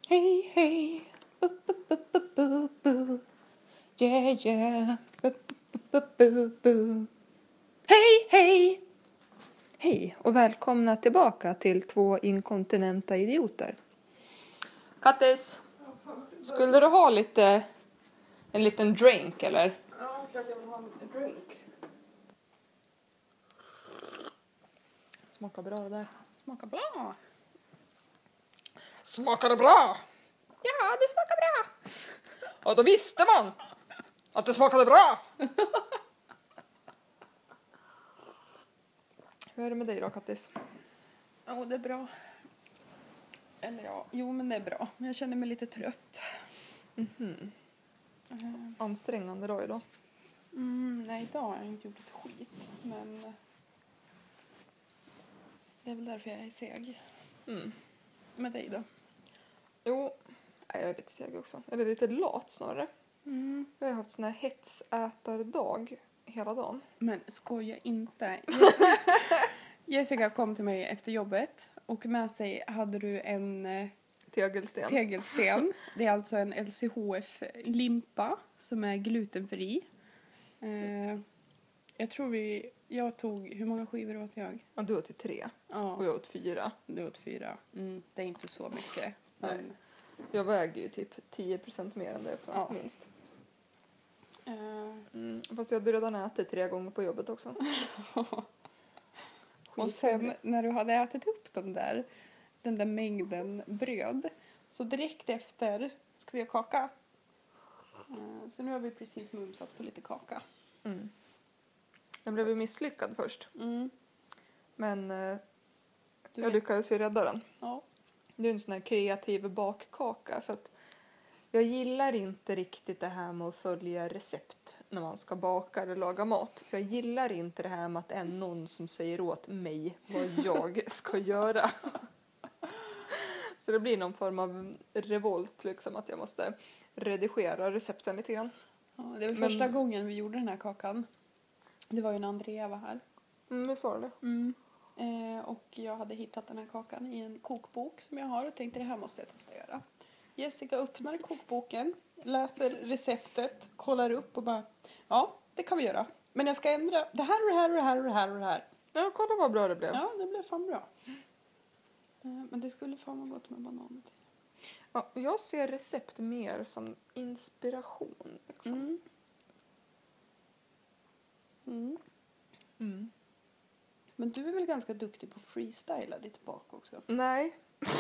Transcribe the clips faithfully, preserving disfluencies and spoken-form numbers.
Hej, hej. Bu, bu, bu, bu, bu, bu. Yeah, yeah. Bu, bu, bu, bu, bu. Hej, hej. Hej och välkomna tillbaka till två inkontinenta idioter. Kattis, skulle du ha lite en liten drink eller? Ja, klart jag vill ha en drink. Smakar bra det där. Smakar bra. Smakar det bra? Ja, det smakar bra. Och då visste man att det smakade bra. Hur är det med dig då, Kattis? Ja, oh, det är bra. Eller ja, jo men det är bra. Men jag känner mig lite trött. Mm-hmm. Uh, Ansträngande dag idag. mm, nej, idag har jag inte gjort ett skit. Men det är väl därför jag är seg. Mm. Med dig då? Jo, jag är lite seg också. Eller lite lat snarare. Mm. Jag har haft sån här hetsätardag hela dagen. Men skoja inte. Jessica, Jessica kom till mig efter jobbet. Och med sig hade du en eh, Tegelsten. tegelsten. Det är alltså en L C H F-limpa som är glutenfri. Eh, jag tror vi... Jag tog... Hur många skivor åt jag? Ja, du åt ju tre. Ja, Och jag åt fyra. du åt fyra. Mm, det är inte så mycket. Nej. Men, Jag väger ju typ tio procent mer än det också, Ja. minst. eh, Mm. Fast jag hade redan ätit tre gånger på jobbet också. och sen när du hade ätit upp den där, den där mängden bröd. Så direkt efter ska vi ha kaka. Eh, så nu har vi precis mumsat på lite kaka. Mm. Den blev ju misslyckad först. Mm. Men eh, Du jag vet- lyckades ju rädda den. Ja. Det är en sån här kreativ bakkaka. För att jag gillar inte riktigt det här med att följa recept när man ska baka eller laga mat. För jag gillar inte det här med att det är någon som säger åt mig vad jag ska göra. Så det blir någon form av revolt liksom, att jag måste redigera recepten lite grann. Ja, det var Men- första gången vi gjorde den här kakan. Det var ju när Andrea var här. Mm, vi sa det. Mm. Eh, och jag hade hittat den här kakan i en kokbok som jag har och tänkte det här måste jag testa göra. Jessica öppnar kokboken, läser receptet, kollar upp och bara ja, det kan vi göra. Men jag ska ändra det här och det här och det här och det här och det här. Ja, kolla vad bra det blev. Ja, det blev fan bra. Eh, men det skulle fan vara gott med banan till. Ja, jag ser recept mer som inspiration. Liksom. Mm. Mm. Mm. Men du är väl ganska duktig på att freestyla ditt bak också? Nej.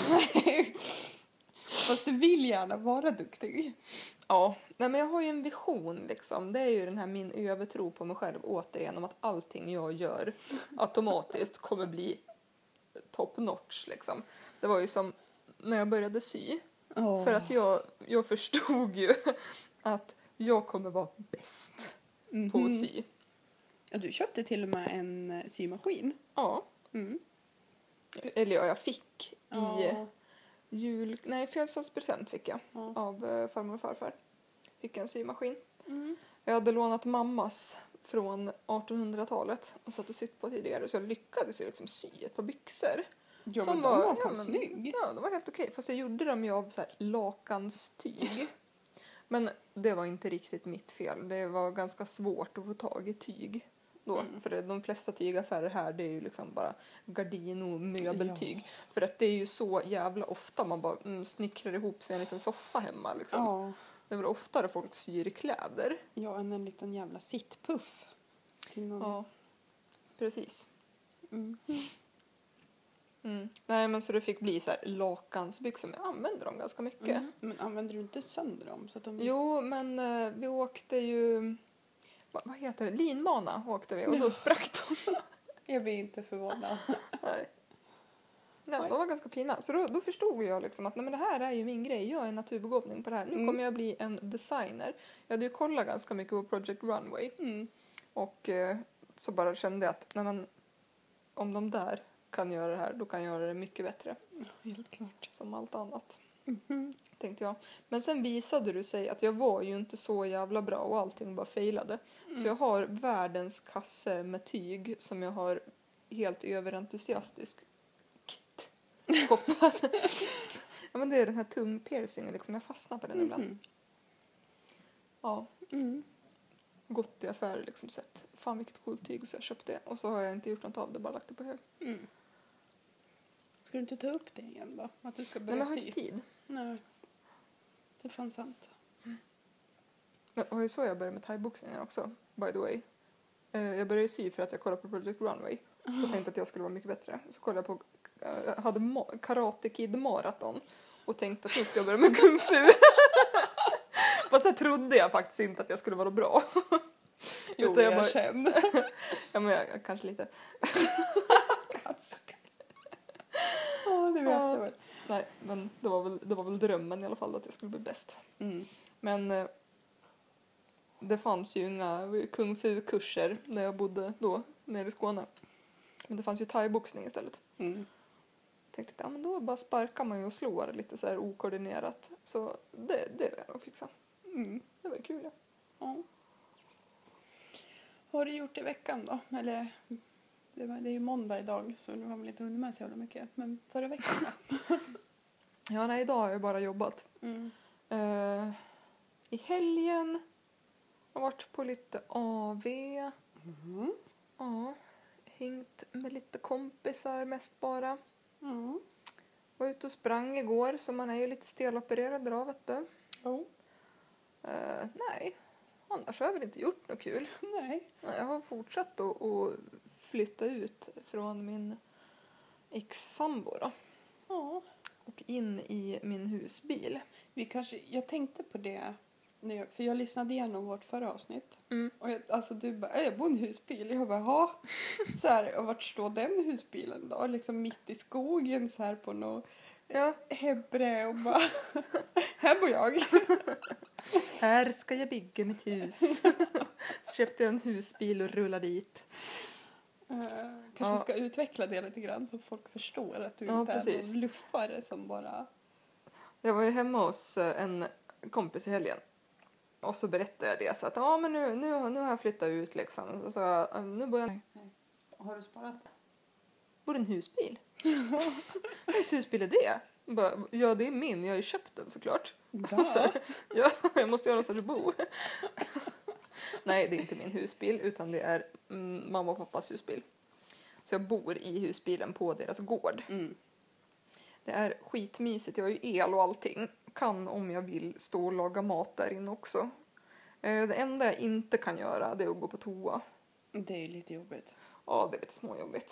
Fast du vill gärna vara duktig. Ja, nej, men jag har ju en vision liksom. Det är ju den här min övertro på mig själv återigen om att allting jag gör automatiskt kommer bli top notch liksom. Det var ju som när jag började sy. Oh. För att jag, jag förstod ju att jag kommer vara bäst på att sy. Ja, du köpte till och med en eh, symaskin. Ja, Mm. eller ja, jag fick i Ja. jul... Nej, födelsedagspresent fick jag Ja. av eh, farmor och farfar. Fick en symaskin. Mm. Jag hade lånat mammas från artonhundratalet och satt och sytt på tidigare, så jag lyckades ju liksom sy ett par byxor. Ja, Som men de var ja, fan men- snygg. Ja, de var helt okej. Fast jag gjorde dem ju av så här lakanstyg. Men det var inte riktigt mitt fel. Det var ganska svårt att få tag i tyg då. Mm. För det, de flesta tygaffärer här, det är ju liksom bara gardin och möbeltyg. För att det är ju så jävla ofta man bara mm, snickrar ihop sig en liten soffa hemma liksom. Ja. Det är väl oftare folk syr kläder. Ja, än en liten jävla sittpuff. Till någon. Ja, precis. Mm. Mm. Nej, men så det fick bli så här lakansbyxor, men jag använder dem ganska mycket. Mm. Men använder du inte sönder dem? Så att de... Jo, men eh, vi åkte ju... Vad, vad heter det? Linbana åkte vi och då sprack de. Jag blir inte förvånad. Nej. Nej, de var ganska fina. Så då, då förstod jag liksom att nej, men det här är ju min grej. Jag är en naturbegåvning på det här. Nu Mm. kommer jag bli en designer. Jag hade ju kollat ganska mycket på Project Runway. Mm. Och eh, så bara kände jag att nej, men, om de där kan göra det här, då kan jag göra det mycket bättre. Helt klart. Som allt annat. Mm. Tänkte jag. Men sen visade du sig att jag var ju inte så jävla bra och allting bara failade. Så jag har världens kasse med tyg som jag har helt överentusiastiskt shoppat, Ja, men det är den här tungpiercingen liksom. Jag fastnar på den ibland. Mhm. Ja, Mm. gått i affärer liksom sett. Fan vilket coolt tyg, så jag köpte det. Och så har jag inte gjort något av det, bara lagt det på hög. Mm. Ska du inte ta upp det igen då? Att du ska Nej, börja men jag har sy? inte tid. Nej. Det är fan sant. Det var ju så jag började med thaiboxningen också, by the way. Eh, Jag började sy för att jag kollade på Project Runway. Och tänkte att jag skulle vara mycket bättre. Så kollade jag på, eh, jag hade ma- Karate Kid maraton. Och tänkte att nu ska jag börja med kung fu. Fast det trodde jag faktiskt inte att jag skulle vara bra. Jo, Utan jag, bara- känner. Ja, men jag, kanske lite. Ja, det vet Ja. jag väl. Nej, men det var, väl, det var väl drömmen i alla fall att jag skulle bli bäst. Mm. Men eh, det fanns ju inga kung fu-kurser när jag bodde då nere i Skåne. Men det fanns ju thaiboxning istället. Mm. Tänkte att ja, men då bara sparkar man ju och slår lite så här okoordinerat. Så det, det vill jag nog fixa. Mm. Det var ju kul, ja. Ja. Vad har du gjort i veckan då? Eller, det, var, det är ju måndag idag så du har väl inte hunnit med så jävla mycket. Men förra veckan då? Ja, nej, idag har jag bara jobbat. Mm. Eh, I helgen har jag varit på lite A V. Mm. Ja, hängt med lite kompisar mest bara. Mm. Var ute och sprang igår, så man är ju lite stelopererad då, vet du. Oh. Eh, nej, annars har jag väl inte gjort något kul. Nej. Jag har fortsatt att, att flytta ut från min ex-sambo då, Ja. och in i min husbil. Vi kanske, jag tänkte på det, när jag, för jag lyssnade igenom vårt förra avsnitt. Mm. Och jag, alltså du bara, "Äh, jag bor i en husbil." Jag bara, ja. Så här, och vart står den husbilen då? Liksom mitt i skogen så här på något Ja, hebre och bara, här bor jag. här ska jag bygga mitt hus. Så köpte jag en husbil och rullade dit. Uh, kanske Ja. ska utveckla det lite grann så folk förstår att du Ja, inte är precis. någon luffare som bara... Jag var ju hemma hos eh, en kompis i helgen. Och så berättade jag det, så att ja, men nu, nu, nu har jag flyttat ut liksom. Och så jag, nu bor jag... Har du sparat? Bor i en husbil? Vems husbil är det? Jag bara, ja, det är min. Jag har ju köpt den såklart. Så, Ja. ja, jag måste göra någonstans att bo. Nej, det är inte min husbil, utan det är mm, mamma och pappas husbil. Så jag bor i husbilen på deras gård. Mm. Det är skitmysigt. Jag har ju el och allting. Kan, om jag vill, stå och laga mat där inne också. Eh, Det enda jag inte kan göra, det är att gå på toa. Det är ju lite jobbigt. Ja, det är lite småjobbigt.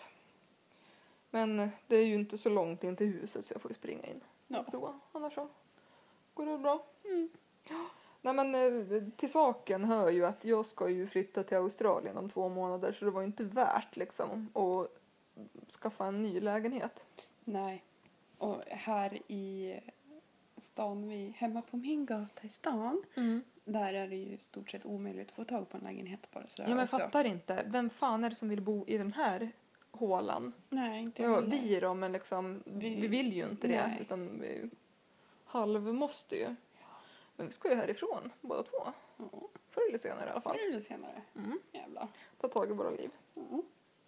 Men eh, det är ju inte så långt in till huset, så jag får ju springa in Ja. på toa. Annars så går det bra. Mm. Nej, men eh, till saken hör ju att jag ska ju flytta till Australien om två månader, så det var ju inte värt liksom att skaffa en ny lägenhet. Nej. Och här i stan, vi, hemma på min gata i stan, där är det ju i stort sett omöjligt att få tag på en lägenhet bara sådär Ja, men jag också. fattar inte. Vem fan är det som vill bo i den här hålan? Nej, inte Ja, jag heller. vi då, men liksom, vi, Vi- vill ju inte det, nej. utan vi halv måste ju. Men vi ska ju härifrån, båda två. Ja, Förr eller senare i alla fall. förr eller senare. Mm. Jävlar. Ta tag i våra liv. Mm.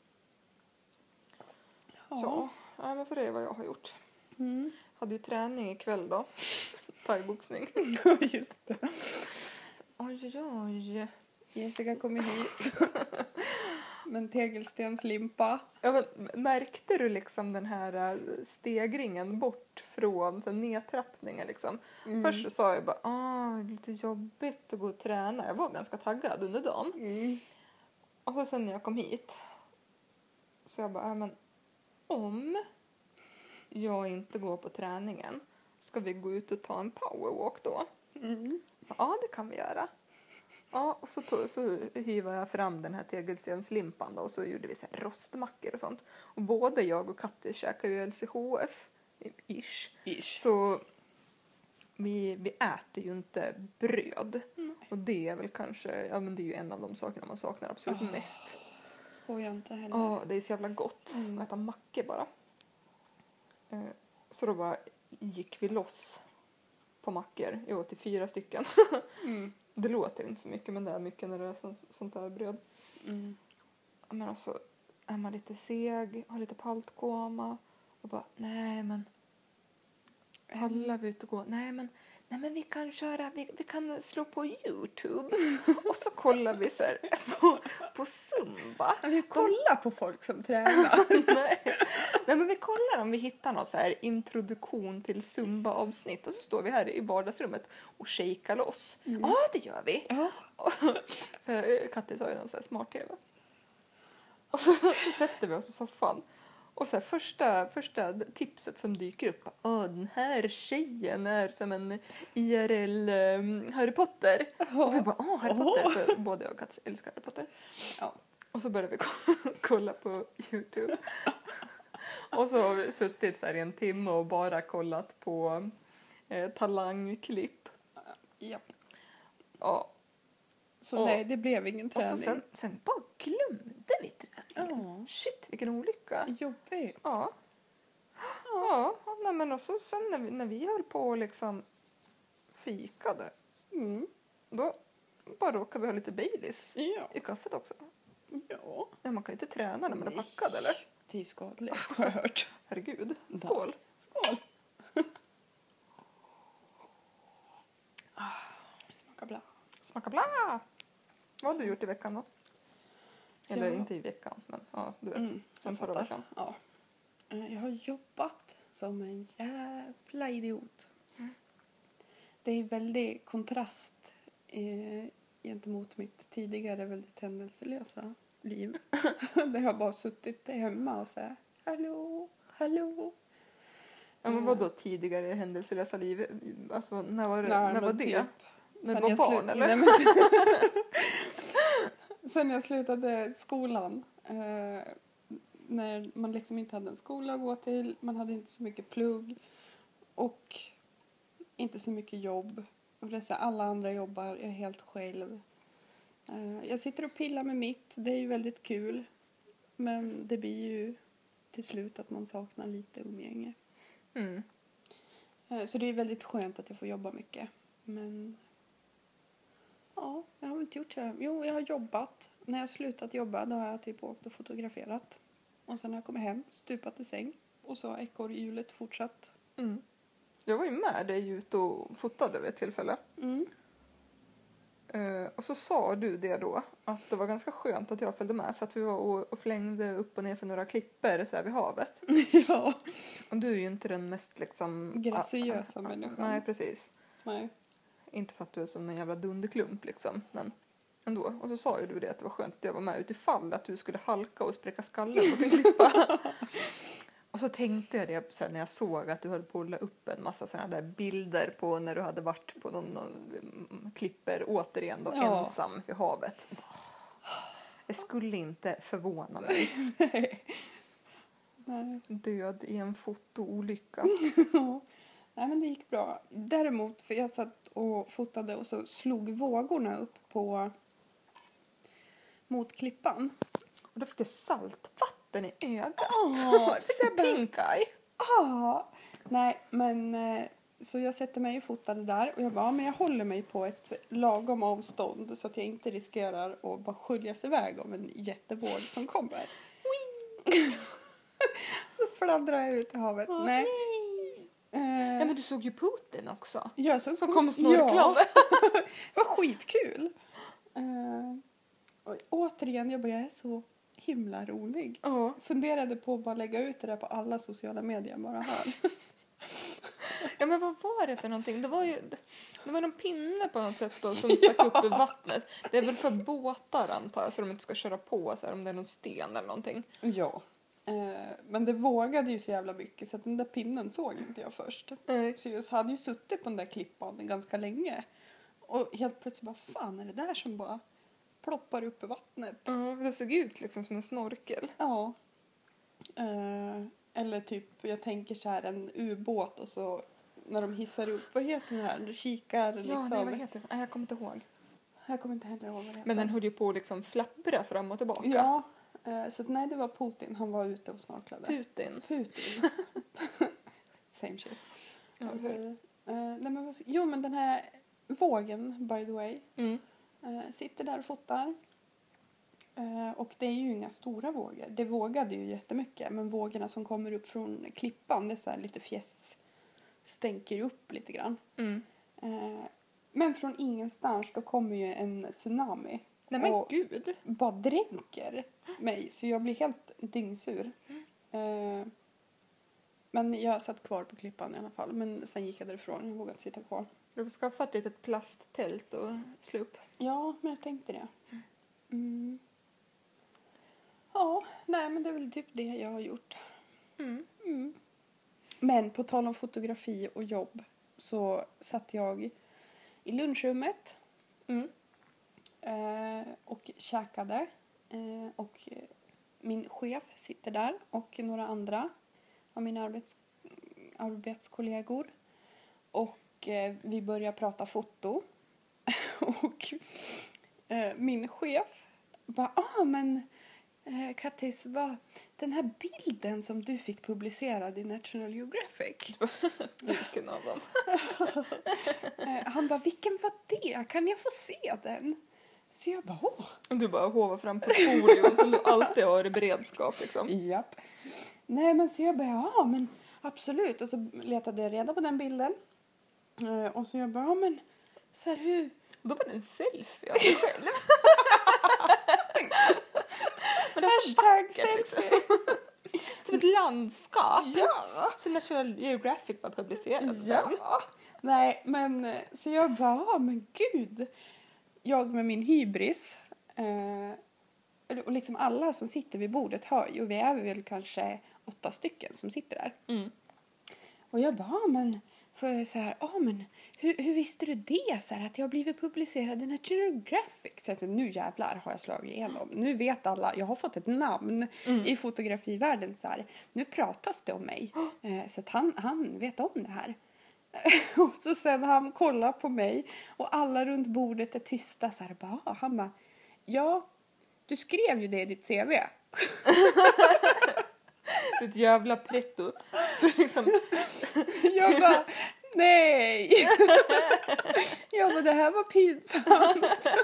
Ja, ja men så det är vad jag har gjort. Mm. Hade ju träning ikväll då. Thaiboxning. Just det. Oj, oj, oj. Jessica kommer hit. Med en tegelstenslimpa. Ja, men märkte du liksom den här äh, stegringen bort från så här, nedtrappningen liksom? Mm. Först så sa jag bara, ah, det är lite jobbigt att gå och träna. Jag var ganska taggad under dagen. Mm. Och så sen när jag kom hit så jag bara, äh, men om jag inte går på träningen, ska vi gå ut och ta en powerwalk då? Mm. Ja, det kan vi göra. Ja, och så, tog, så hyvade jag fram den här tegelstenslimpan då, och så gjorde vi så här rostmackor och sånt. Och både jag och Kattis käkar ju L C H F, ish. Ish. Så vi, vi äter ju inte bröd. Nej. Och det är väl kanske, ja men det är ju en av de sakerna man saknar absolut Oh. mest. Skojar inte heller. Ja, det är så jävla gott Mm. att äta mackor bara. Eh, Så då bara gick vi loss på mackor. Jag åt till fyra stycken. Mm. Det låter inte så mycket, men det är mycket när det är så, sånt här bröd. Mm. Men alltså, är man lite seg, har lite paltkoma och bara, nej men pallar vi ut och gå? Nej men, nej men vi kan köra, vi, vi kan slå på YouTube. Och så kollar vi så här på, på Zumba. Vi kollar på folk som tränar. nej. nej men vi kollar om vi hittar någon så här introduktion till Zumba-avsnitt. Och så står vi här i vardagsrummet och shakar loss. Ja mm. ah, det gör vi. Ja. Kattis har ju någon så här smart-tv. Och så, så sätter vi oss i soffan. Och så här, första, första tipset som dyker upp. Åh, den här tjejen är som en I R L um, Harry Potter. Oh. Och vi bara, åh, Harry Potter. Oh. För både jag och Kattis älskar Harry Potter. Ja. Och så började vi kolla på YouTube. Och så har vi suttit så här i en timme och bara kollat på eh, talangklipp. Japp. Ja. Så och, nej, det blev ingen träning. Och så sen, sen bara glömde vi träningen. Oh. Shit, vilken olycka. Jobbigt. Ja. Ja, ja nej, men och så sen när vi, när vi höll på och liksom fikade. Mm. Då bara råkade vi ha lite Baileys ja. i kaffet också. Ja. ja. Man kan ju inte träna när man är packad, eller? Det är ju skadligt, har jag hört. Herregud. Skål. Skål. Smaka bra. Smaka bla! Vad har du gjort i veckan då? Eller ja. inte i veckan, men ja, du vet. Mm, som förra veckan. Ja. Jag har jobbat som en jävla idiot. Mm. Det är väldigt kontrast eh, gentemot mitt tidigare väldigt händelselösa liv. Där jag bara suttit hemma och sagt hallå, hallå. Ja, men vad då tidigare händelselösa liv? Alltså, när var det? Nej, när var det? Typ, när du var barn, slu- eller? Nej, men sen jag slutade skolan. Eh, när man liksom inte hade en skola att gå till. Man hade inte så mycket plugg. Och inte så mycket jobb. Alla andra jobbar, jag är helt själv. Eh, jag sitter och pillar med mitt. Det är ju väldigt kul. Men det blir ju till slut att man saknar lite umgänge. Mm. Eh, så det är väldigt skönt att jag får jobba mycket. Men ja, jag har inte gjort så här. Jo, jag har jobbat. När jag har slutat jobba då har jag typ åkt och fotograferat. Och sen har jag kommit hem, stupat i säng. Och så har ekorrhjulet fortsatt. Mm. Jag var ju med dig ut och fotade vid ett tillfälle. Mm. Uh, och så sa du det då, att det var ganska skönt att jag följde med. För att vi var och, och flängde upp och ner för några klipper så här vid havet. Ja. Och du är ju inte den mest liksom... graciösa människan. Nej, precis. Nej. Inte för att du är som en jävla dunderklump liksom, men ändå. Och så sa ju du det att det var skönt att jag var med utifall att du skulle halka och spräcka skallen på din klippa. Och så tänkte jag det så här, när jag såg att du höll på att la upp en massa sådana där bilder på när du hade varit på någon, någon klipper återigen då, ja. ensam vid havet. Det skulle inte förvåna mig. Nej. Nej. Död i en fotoolycka. Nej, men det gick bra. Däremot, för jag satt och fotade och så slog vågorna upp på mot klippan. Och då fick du saltvatten i ögat. Åh, så fick du pink eye. Ja. Nej, men så jag sätter mig och fotade där och jag bara, men jag håller mig på ett lagom avstånd så att jag inte riskerar att bara sköljas iväg av en jättevåg som kommer. Så fladdrar jag ut i havet. Åh, nej. Uh, Nej, men du såg ju Putin också. Jag såg som kom snorklande. Ja. Det var skitkul. Uh, och återigen, jag bara, jag är så himla rolig. Uh. Funderade på att bara lägga ut det där på alla sociala medier bara här. Ja, men vad var det för någonting? Det var ju det var någon pinne på något sätt då, som stack ja. upp i vattnet. Det är väl för båtar antar jag, så de inte ska köra på så här, om det är någon sten eller någonting. Ja. Men det vågade ju så jävla mycket så att den där pinnen såg inte jag först. Mm. Så jag hade ju suttit på den där klippan ganska länge. Och helt plötsligt bara, fan är det där som bara ploppar upp i vattnet? Ja, mm, det såg ut liksom som en snorkel. Ja. Uh, eller typ, jag tänker så här en ubåt och så när de hissar upp, vad heter det här? Kikar liksom. Ja, nej, vad heter det? Nej, jag kommer inte ihåg. Jag kommer inte heller ihåg vad det heter. Men den höll ju på att liksom flappra fram och tillbaka. Ja. Så nej, det var Putin. Han var ute och snorklade. Putin. Putin. Same shit. Ja, uh, uh, nej, men, jo, men den här vågen, by the way, mm. uh, sitter där och fotar. Uh, och det är ju inga stora vågor. Det vågade ju jättemycket. Men vågorna som kommer upp från klippan, det är så här lite fjäss stänker upp lite grann. Mm. Eh, men från ingenstans då kommer ju en tsunami. Nej men och gud. bara dränker mig. Så jag blir helt dyngsur. Eh, men jag satt kvar på klippan i alla fall. Men sen gick jag därifrån. Jag vågade inte sitta kvar. Du får skaffa ett litet plasttält och slå upp. Ja, men jag tänkte det. Mm. Ja, nej men det är väl typ det jag har gjort. Mm. Mm. Men på tal om fotografi och jobb så satt jag i lunchrummet Mm. eh, och käkade. Eh, och min chef sitter där och några andra av mina arbets, arbetskollegor. Och eh, vi börjar prata foto. och eh, min chef bara, ah men eh, Kattis, vad, den här bilden som du fick publicerad i National Geographic. Vilken av dem? eh, han bara, vilken var det? Kan jag få se den? Så jag bara, åh. Du bara hovar fram portfolio som du alltid har i beredskap liksom. Japp. Nej men så jag bara, ja men absolut. Och så letade jag reda på den bilden. Eh, och så jag bara, ja men så här hur... Då var det en selfie av dig själv. Men det är så vackert liksom. Som ett landskap. Ja. Så National Geographic var publicerat. Ja. Nej, men eh, så jag bara, ja men gud. Jag med min hybris. Eh, och liksom alla som sitter vid bordet hör ju. Vi är väl kanske åtta stycken som sitter där. Mm. Och jag bara, ja men. För så här, ja men. Hur, hur visste du det? Så här, att jag har blivit publicerad i National Geographic. Så att nu jävlar har jag slagit igenom. Nu vet alla, jag har fått ett namn Mm. i fotografivärlden. Så här. Nu pratas det om mig. Eh, så att han, han vet om det här. Och så sen han kollar på mig. Och alla runt bordet är tysta. Så här, bara, han bara, ja, du skrev ju det i ditt C V. Ett jävla pretto. För liksom... Jag bara, nej. Jag bara, det här var pinsamt.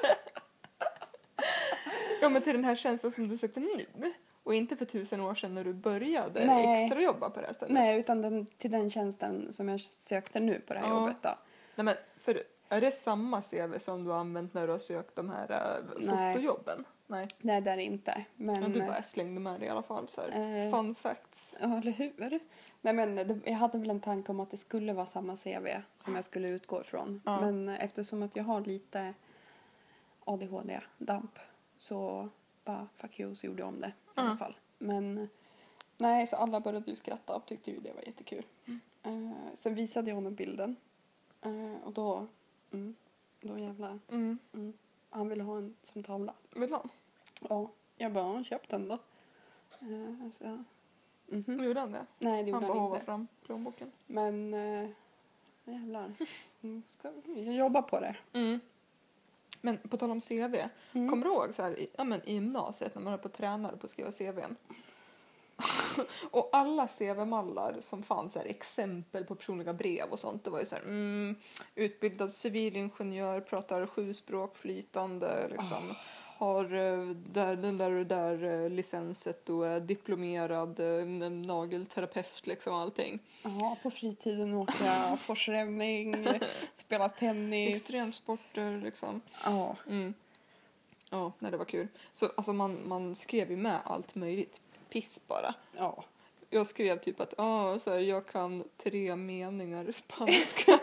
Ja men till den här tjänsten som du sökte nu. Och inte för tusen år sedan när du började Nej. extra jobba på det här stället. Nej, utan den, till den tjänsten som jag sökte nu på det här Ja. jobbet då. Nej men för är det samma C V som du har använt när du har sökt de här äh, Nej. fotojobben? Nej. Nej, det är det inte. Men, Men du bara slängde med det i alla fall så här. Eh. Fun facts. ja, eller hur? Nej, men det, jag hade väl en tanke om att det skulle vara samma C V som jag skulle utgå ifrån. Ja. Men eftersom att jag har lite A D H D-damp så bara fuck you, så gjorde jag om det i Ja. alla fall. Men nej, så alla började ju skratta och tyckte ju det var jättekul. Mm. Eh, sen visade jag honom bilden. Eh, och då, mm, då jävlar. Mm. Mm. Han ville ha en som tavla. Vill han? Ja, jag bara, köp den då. Eh, så, mhm. Gjorde han det? Nej, det gjorde Han han, bara hovar inte. fram plånboken. Men, eh, jävlar. Mm, ska vi jobba på det. Mm. Men på tal om C V. Mm. Kommer du ihåg så här, i, ja, men, i gymnasiet när man höll på och tränade på att skriva C V:n? Och alla C V-mallar som fanns här, exempel på personliga brev och sånt, det var ju så här, mm, utbildad civilingenjör, pratar sju språk flytande, liksom. Oh. Har uh, där, den där och där uh, licenset och är diplomerad uh, nagelterapeut, liksom allting. Ja, på fritiden åka forsränning, spela tennis. Extremsporter, liksom. Ja. Mm. Ja, nej, det var kul. Så alltså, man, man skrev ju med allt möjligt. Piss bara. Ja. Jag skrev typ att ah, så här, jag kan tre meningar spanska.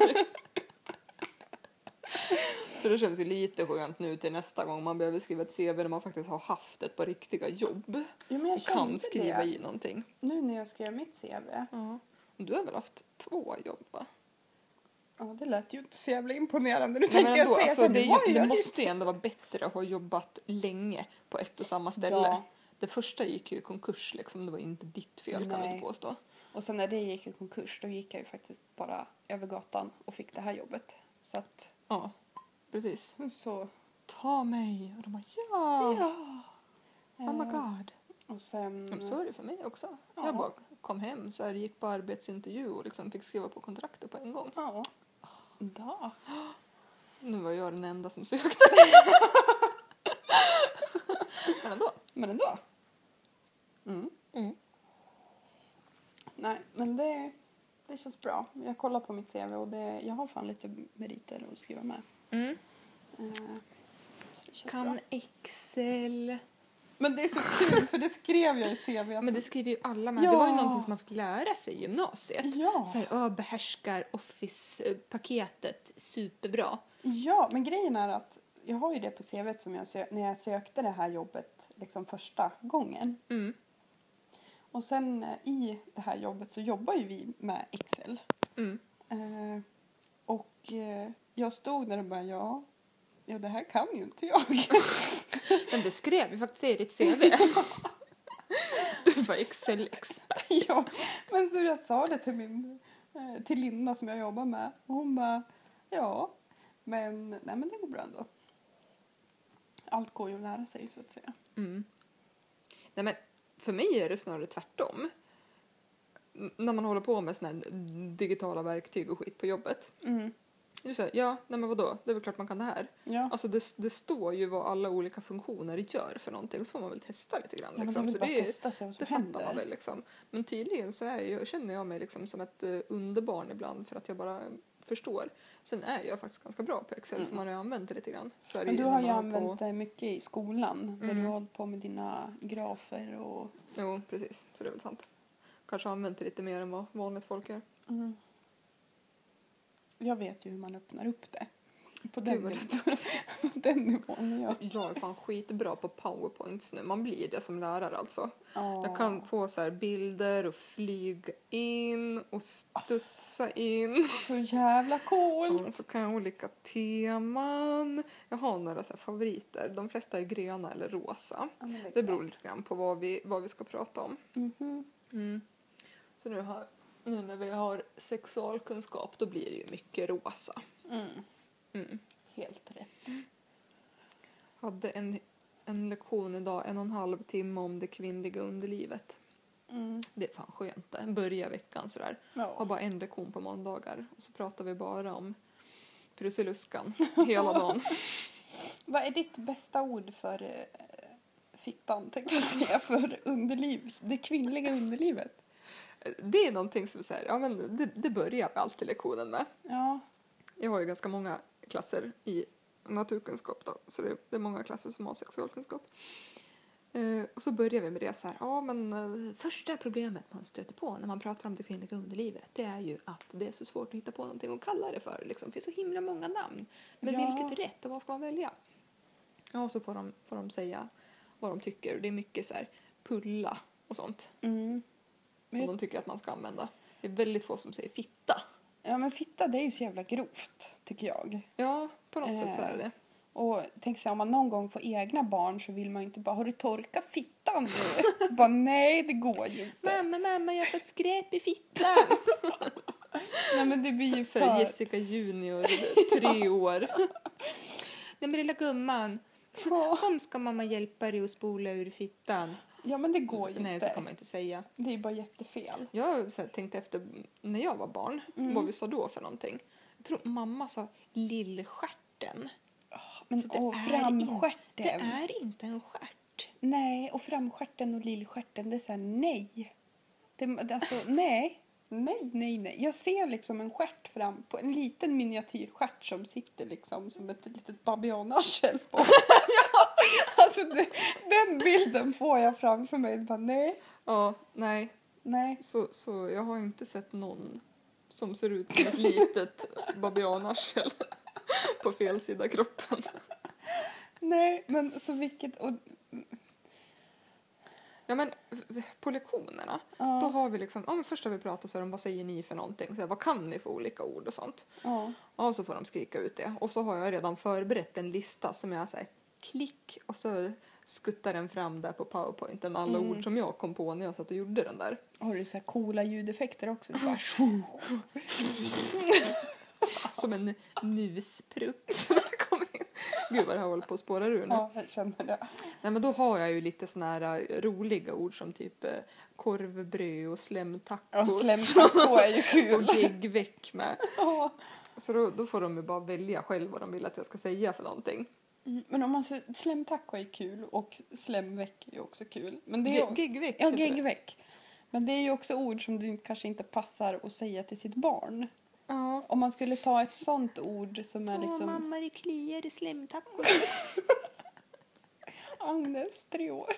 Så det känns ju lite skönt nu till nästa gång man behöver skriva ett C V där man faktiskt har haft ett par riktiga jobb. Jo, men jag Och kan kände skriva det. i någonting. Nu när jag skrev mitt C V. Ja. Du har väl haft två jobb, va? Ja, det lät ju inte så jävla imponerande. Nu Nej, tänkte men jag ändå, säga alltså, så. det, är var ju, det jag måste ju ändå vara bättre att ha jobbat länge på ett och samma ställe. Ja. Det första gick ju i konkurs, liksom. Det var inte ditt fel, kan vi Nej. inte påstå. Och sen när det gick i konkurs, då gick jag ju faktiskt bara över gatan och fick det här jobbet. Så att, Ja, precis. så... Ta mig. Och de bara, ja. Ja. Oh my Eh, god. Och sen... Men så är det för mig också. Ja. Jag bara kom hem, så här, gick på arbetsintervju och liksom fick skriva på kontraktet på en gång. Ja. Da. Nu var jag den enda som sökte. Men ändå. Men ändå. Mm. Mm. Nej, men det, det känns bra. Jag kollar på mitt C V och det, jag har fan lite meriter att skriva med. Mm. Uh, det Kan bra. Excel. Men det är så kul för det skrev jag i C V. Men det skriver ju alla med. Ja. Det var ju någonting som man fick lära sig i gymnasiet. Ja. Så här, öh, behärskar Office-paketet superbra. Ja, men grejen är att jag har ju det på C V som jag sö- när jag sökte det här jobbet liksom första gången. Mm. Och sen eh, i det här jobbet så jobbar ju vi med Excel. Mm. Eh, och eh, jag stod där och bara, ja, ja det här kan ju inte jag. Men det skrev ju faktiskt i ditt C V. Du var Excel-expert. Ja, men så jag sa det till min, eh, till Linda som jag jobbar med. Och hon bara, ja, men, nej, men det går bra ändå. Allt går ju att lära sig så att säga. Mm. Nej, men för mig är det snarare tvärtom. N- när man håller på med såna här digitala verktyg och skit på jobbet. Mm. Du säger, ja, nej men vadå? Det är väl klart man kan det här. Ja. Alltså det, det står ju vad alla olika funktioner gör för någonting. Så får man väl testa lite grann. Ja, men Liksom. det är Så väl bara det, är- testa sig vad som det fattar händer. man väl liksom. Men tydligen så är jag, känner jag mig liksom som ett uh, underbarn ibland för att jag bara förstår. Sen är jag faktiskt ganska bra på Excel Mm. för man har ju använt det lite grann. Så är det Men du när har ju man använt på... det mycket i skolan. Där Mm. du har hållit på med dina grafer och... Jo, precis. Så det är väl sant. Kanske har använt det lite mer än vad vanligt folk gör. Mm. Jag vet ju hur man öppnar upp det. På den, Gud, vad nivån. På den nivån, ja. Jag är fan skitbra på powerpoints nu. Man blir det som lärare alltså. Ja. Jag kan få så här bilder och flyga in och studsa in. Så jävla coolt! Och så kan jag olika teman. Jag har några så här favoriter. De flesta är gröna eller rosa. Ja, men Det beror lite grann på vad vi, vad vi ska prata om. Mhm. Mm. Så nu, har, nu när vi har sexualkunskap då blir det ju mycket rosa. Mm. Mm. Helt rätt. Hade en, en lektion idag, en och en halv timme om det kvinnliga underlivet. Mm. Det är fan skönt det. Börja veckan sådär. Har Ja. bara en lektion på måndagar. Och så pratar vi bara om prusiluskan hela dagen. Vad är ditt bästa ord för eh, fittan, tänkte jag säga, för underliv? Det kvinnliga underlivet? Det är någonting som så här, ja men det, det börjar vi alltid lektionen med. Ja. Jag har ju ganska många klasser i naturkunskap då. Så det, det är många klasser som har sexualkunskap. Eh, och så börjar vi med det så här. Ja men eh, första problemet man stöter på när man pratar om det kvinnliga underlivet. Det är ju att det är så svårt att hitta på någonting att kalla det för. Liksom. Det finns så himla många namn. Men Ja. vilket är rätt och vad ska man välja? Ja och så får de, får de säga vad de tycker. Det är mycket så här pulla och sånt. Mm. Som Vet- de tycker att man ska använda. Det är väldigt få som säger fitta. Ja, men fitta, det är ju så jävla grovt, tycker jag. Ja, på något sätt så är det Eh. det. Och tänk sig, om man någon gång får egna barn så vill man ju inte bara, har du torkat fittan nu? Bara, nej, det går ju inte. Mamma, mamma, jag har fått skräp i fittan. Nej, men det blir ju Så är det för... Jessica Junior, tre år. Nej men lilla gumman, Ja. kom ska mamma hjälpa dig att spola ur fittan. Ja, men det går ju Nej, inte. så kan man inte säga. Det är ju bara jättefel. Jag så här, tänkte efter när jag var barn, Mm. vad vi sa då för någonting. Jag tror mamma sa lillstjärten. Men, Så det och är framstjärten. Det är inte en stjärt. Nej, och framstjärten och lillstjärten, det är såhär nej. Det, det, alltså, nej. Nej, nej, nej. Jag ser liksom en stjärt fram på en liten miniatyrstjärt som sitter liksom som ett litet babianarsel på. Alltså det, den bilden får jag framför mig. Bara, nej, Ja, nej. nej. Så, så jag har inte sett någon som ser ut som ett litet babianarsel på fel sida kroppen. Nej, men så vilket... Och, Ja men på lektionerna, ja, då har vi liksom, ja men först har vi pratat så här om vad säger ni för någonting, så här, vad kan ni för olika ord och sånt. ja. Ja så får de skrika ut det. Och så har jag redan förberett en lista som jag säger klick och så skuttar den fram där på powerpointen alla Mm. ord som jag kom på när jag satt och gjorde den där. Har du så här coola ljudeffekter också? Bara, Som en musprutt som kommer in. Gud vad det här håller på att spåra ur nu. ja, jag känner det. Nej men då har jag ju lite såna här roliga ord som typ eh, korvbröd och slemtacos. Ja, slemtaco är ju och kul. geggveck med. Ja. Så då, då får de ju bara välja själv vad de vill att jag ska säga för någonting. Mm, men om man säger slemtaco är kul och slemveck är också kul. Men det är Ge- Geggveck. ja, heter det. geggveck. Men det är ju också ord som du kanske inte passar att säga till sitt barn. Ja. Om man skulle ta ett sånt ord som är Åh, liksom... mamma, det kliar i slemtappen. Agnes, tre år.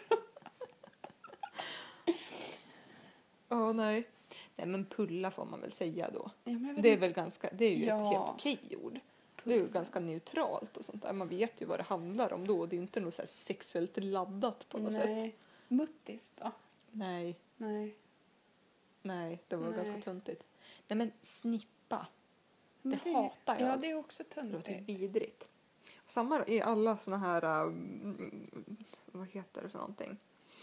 Åh, nej. Nej, men pulla får man väl säga då. Ja, men jag vet Det är inte. väl ganska, det är ju Ja. ett helt okej ord. Det är ju ganska neutralt och sånt där. Man vet ju vad det handlar om då. Det är ju inte något så här sexuellt laddat på något Nej. sätt. Muttis då? Nej, Nej. nej, det var Nej. ganska töntigt. Nej, men snippa. Men Det hatar jag. Ja, det är också Det låter töntigt. vidrigt. Och samma i alla såna här, um, vad heter det för någonting?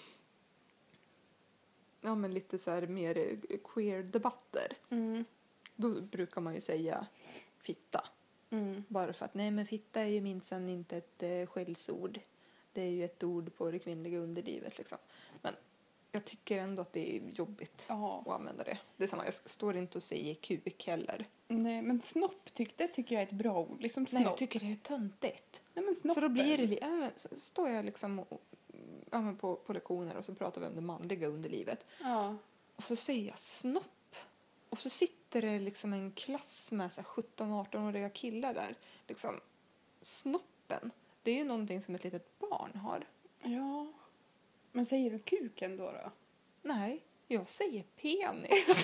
Ja, men lite så här mer eh, queer-debatter. Mm. Då brukar man ju säga fitta. Mm. Bara för att nej, men fitta är ju minsann inte ett eh, skällsord. Det är ju ett ord på det kvinnliga underlivet liksom. Men jag tycker ändå att det är jobbigt Ja. att använda det. Det är samma, jag står inte och säger kuk heller. Nej, men snopp tyck, det tycker jag är ett bra ord. Liksom snopp. Nej, jag tycker det är töntigt. Nej, men Så då blir det li- ja, men så står jag liksom och, ja, men på, på lektioner och så pratar vi om det manliga underlivet. Ja. Och så säger jag snopp. Och så sitter det liksom en klass med så här sjutton-arton-åriga killar där. Liksom, snoppen, det är ju någonting som ett litet barn har. Ja. Men säger du kuken då då? Nej, jag säger penis.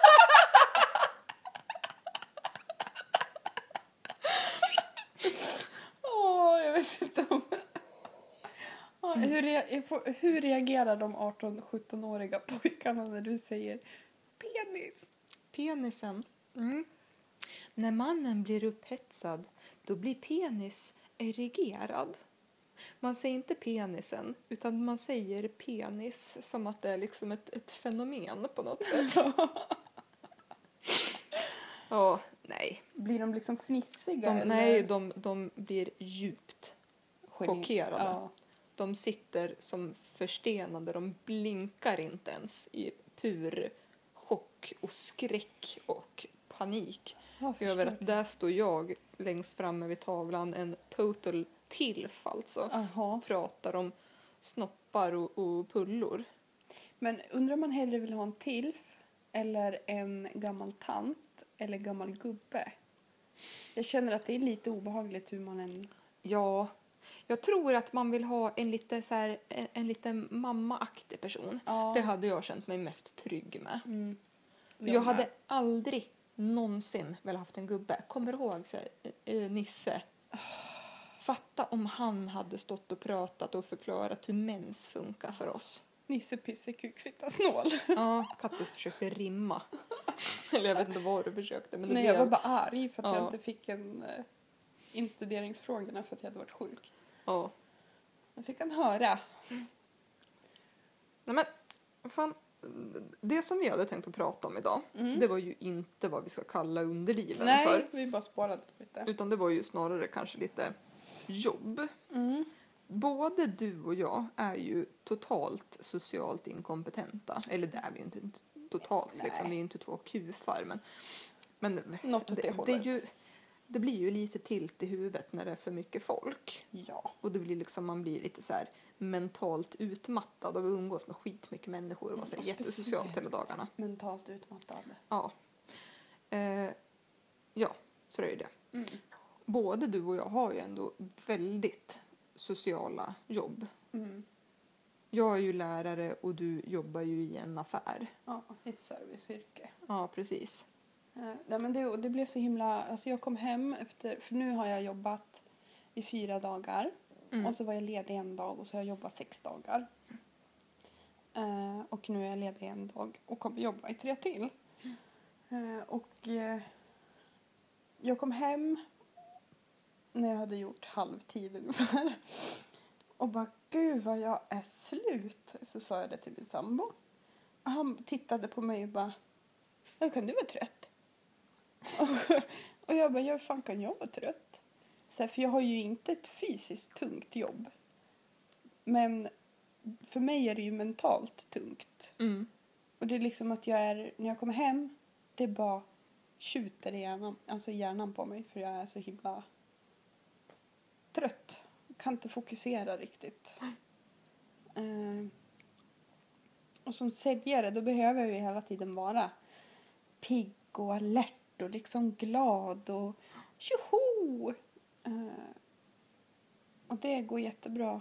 Åh, jag vet inte om... Ja, hur, rea- jag får- hur reagerar de arton-sjutton-åriga pojkarna när du säger penis? Penisen. Mm. När mannen blir upphetsad, då blir penis erigerad. Man säger inte penisen, utan man säger penis som att det är liksom ett, ett fenomen på något sätt. Ja, nej. Blir de liksom fnissiga? De, eller? nej, de, de blir djupt Geni- chockerade. Ja. De sitter som förstenade, de blinkar inte ens i pur chock och skräck och panik. Jag Över förstår. att där står jag längst framme vid tavlan, en total tilf alltså. Jaha. Pratar om snoppar och, och pullor. Men undrar om man hellre vill ha en tilf eller en gammal tant eller gammal gubbe? Jag känner att det är lite obehagligt hur man än... Ja, jag tror att man vill ha en lite så här, en, en lite mammaaktig person. Ja. Det hade jag känt mig mest trygg med. Mm. Jag hade aldrig någonsin velat haft en gubbe. Kommer du ihåg så här, eh, Nisse? Fatta om han hade stått och pratat och förklarat hur mens funkar för oss. Nisse, pisse, kukfitta, snål. Ja, Kattis försökte rimma. Eller jag vet inte vad du försökte. Men det Nej, blev... jag var bara arg för att Ja. jag inte fick en uh, instuderingsfrågorna för att jag hade varit sjuk. Ja. Jag fick en höra. Nej men, fan. Det som vi hade tänkt att prata om idag, Mm. det var ju inte vad vi ska kalla underliven Nej, för. vi bara sparade lite. Utan det var ju snarare kanske lite jobb. Mm. Både du och jag är ju totalt socialt inkompetenta. Eller det är vi ju inte totalt, Nej. liksom. Vi är ju inte två kufar. Men, men Något åt det det, det, är hållet. ju, det blir ju lite tilt i huvudet när det är för mycket folk. Ja. Och det blir liksom, man blir lite så här mentalt utmattad av att umgås med skitmycket människor och vara så här Och jättesocialt hela speciellt dagarna. Mentalt utmattad. Ja. Eh, ja, så är det. Mm. Både du och jag har ju ändå väldigt sociala jobb. Mm. Jag är ju lärare och du jobbar ju i en affär. Ja, ett serviceyrke. Ja, precis. Eh, Nej, men det, och det blev så himla... Alltså jag kom hem efter... För nu har jag jobbat i fyra dagar. Mm. Och så var jag ledig en dag och så har jag jobbat sex dagar. Eh, och nu är jag ledig en dag och kommer jobba i tre till. Eh, och eh, jag kom hem när jag hade gjort halvtid ungefär. Och bara, gud vad jag är slut. Så sa jag det till min sambo. Och han tittade på mig och bara, ja, kan du vara trött? och, och jag bara, ja, hur fan kan jag vara trött? Så här, för jag har ju inte ett fysiskt tungt jobb. Men för mig är det ju mentalt tungt. Mm. Och det är liksom att jag är, när jag kommer hem, det bara tjuter i hjärnan, alltså i hjärnan på mig. För jag är så himla trött. Kan inte fokusera riktigt. Eh, Och som säljare då behöver jag ju hela tiden vara pigg och alert och liksom glad och tjoho! Uh, och det går jättebra.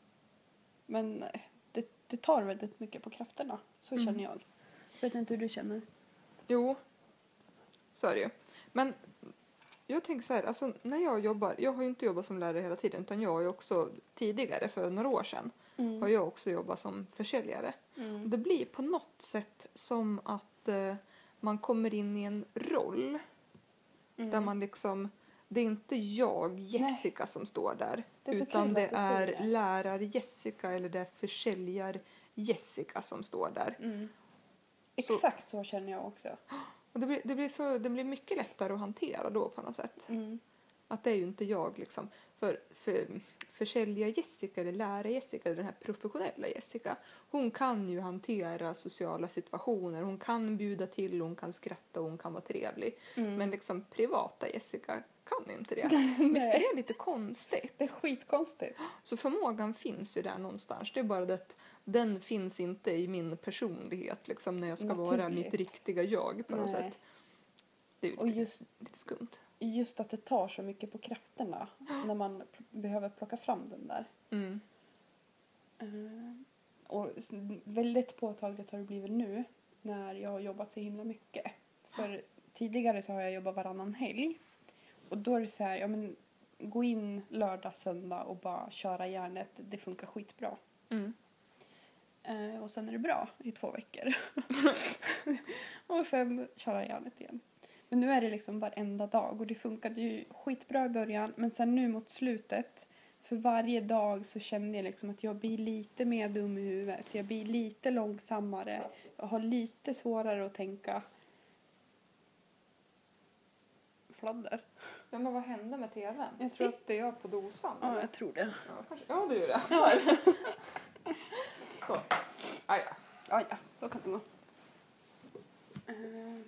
Men det, det tar väldigt mycket på krafterna. Så Mm. känner jag. Jag vet inte hur du känner. Jo, så är det ju. Men jag tänker så här, alltså när jag jobbar, jag har ju inte jobbat som lärare hela tiden utan jag har ju också tidigare för några år sedan Mm. har jag också jobbat som försäljare. Mm. Det blir på något sätt som att eh, man kommer in i en roll Mm. där man liksom, det är inte jag, Jessica, som står där. Det är så utan kul det att du är säger det. lärar-Jessica eller det är försäljar-Jessica som står där. Mm. Exakt så känner jag också. Och det blir, det, blir så, det blir mycket lättare att hantera då på något sätt. Mm. Att det är ju inte jag liksom. För, för försäljar-Jessica eller lärar-Jessica, eller den här professionella Jessica, hon kan ju hantera sociala situationer. Hon kan bjuda till, hon kan skratta och hon kan vara trevlig. Mm. Men liksom privata Jessica kan inte det. Visst är det lite konstigt? Det är skitkonstigt. Så förmågan finns ju där någonstans. Det är bara det att den finns inte i min personlighet liksom, när jag ska vara Naturligt. mitt riktiga jag på något Nej. sätt. Det är ju Och lite, just, lite skumt. just att det tar så mycket på krafterna när man p- behöver plocka fram den där. Mm. Eh, och s- väldigt påtagligt har det blivit nu när jag har jobbat så himla mycket. För tidigare så har jag jobbat varannan helg. Och då är det så här, ja men gå in lördag, söndag och bara köra järnet. Det funkar skitbra. Mm. Eh, och sen är det bra i två veckor. och sen köra järnet igen. Men nu är det liksom varenda dag och det funkade ju skitbra i början. Men sen nu mot slutet, för varje dag så känner jag liksom att jag blir lite mer dum i huvudet. Jag blir lite långsammare. Jag har lite svårare att tänka. Fladder. Ja, men vad hände med tvn? Jag tror- Sitter jag på dosan? Ja, eller? jag tror det. Ja, kanske. Ja, det gör det. Så. Ah, ja. Ja, ja, då kan det gå. Uh,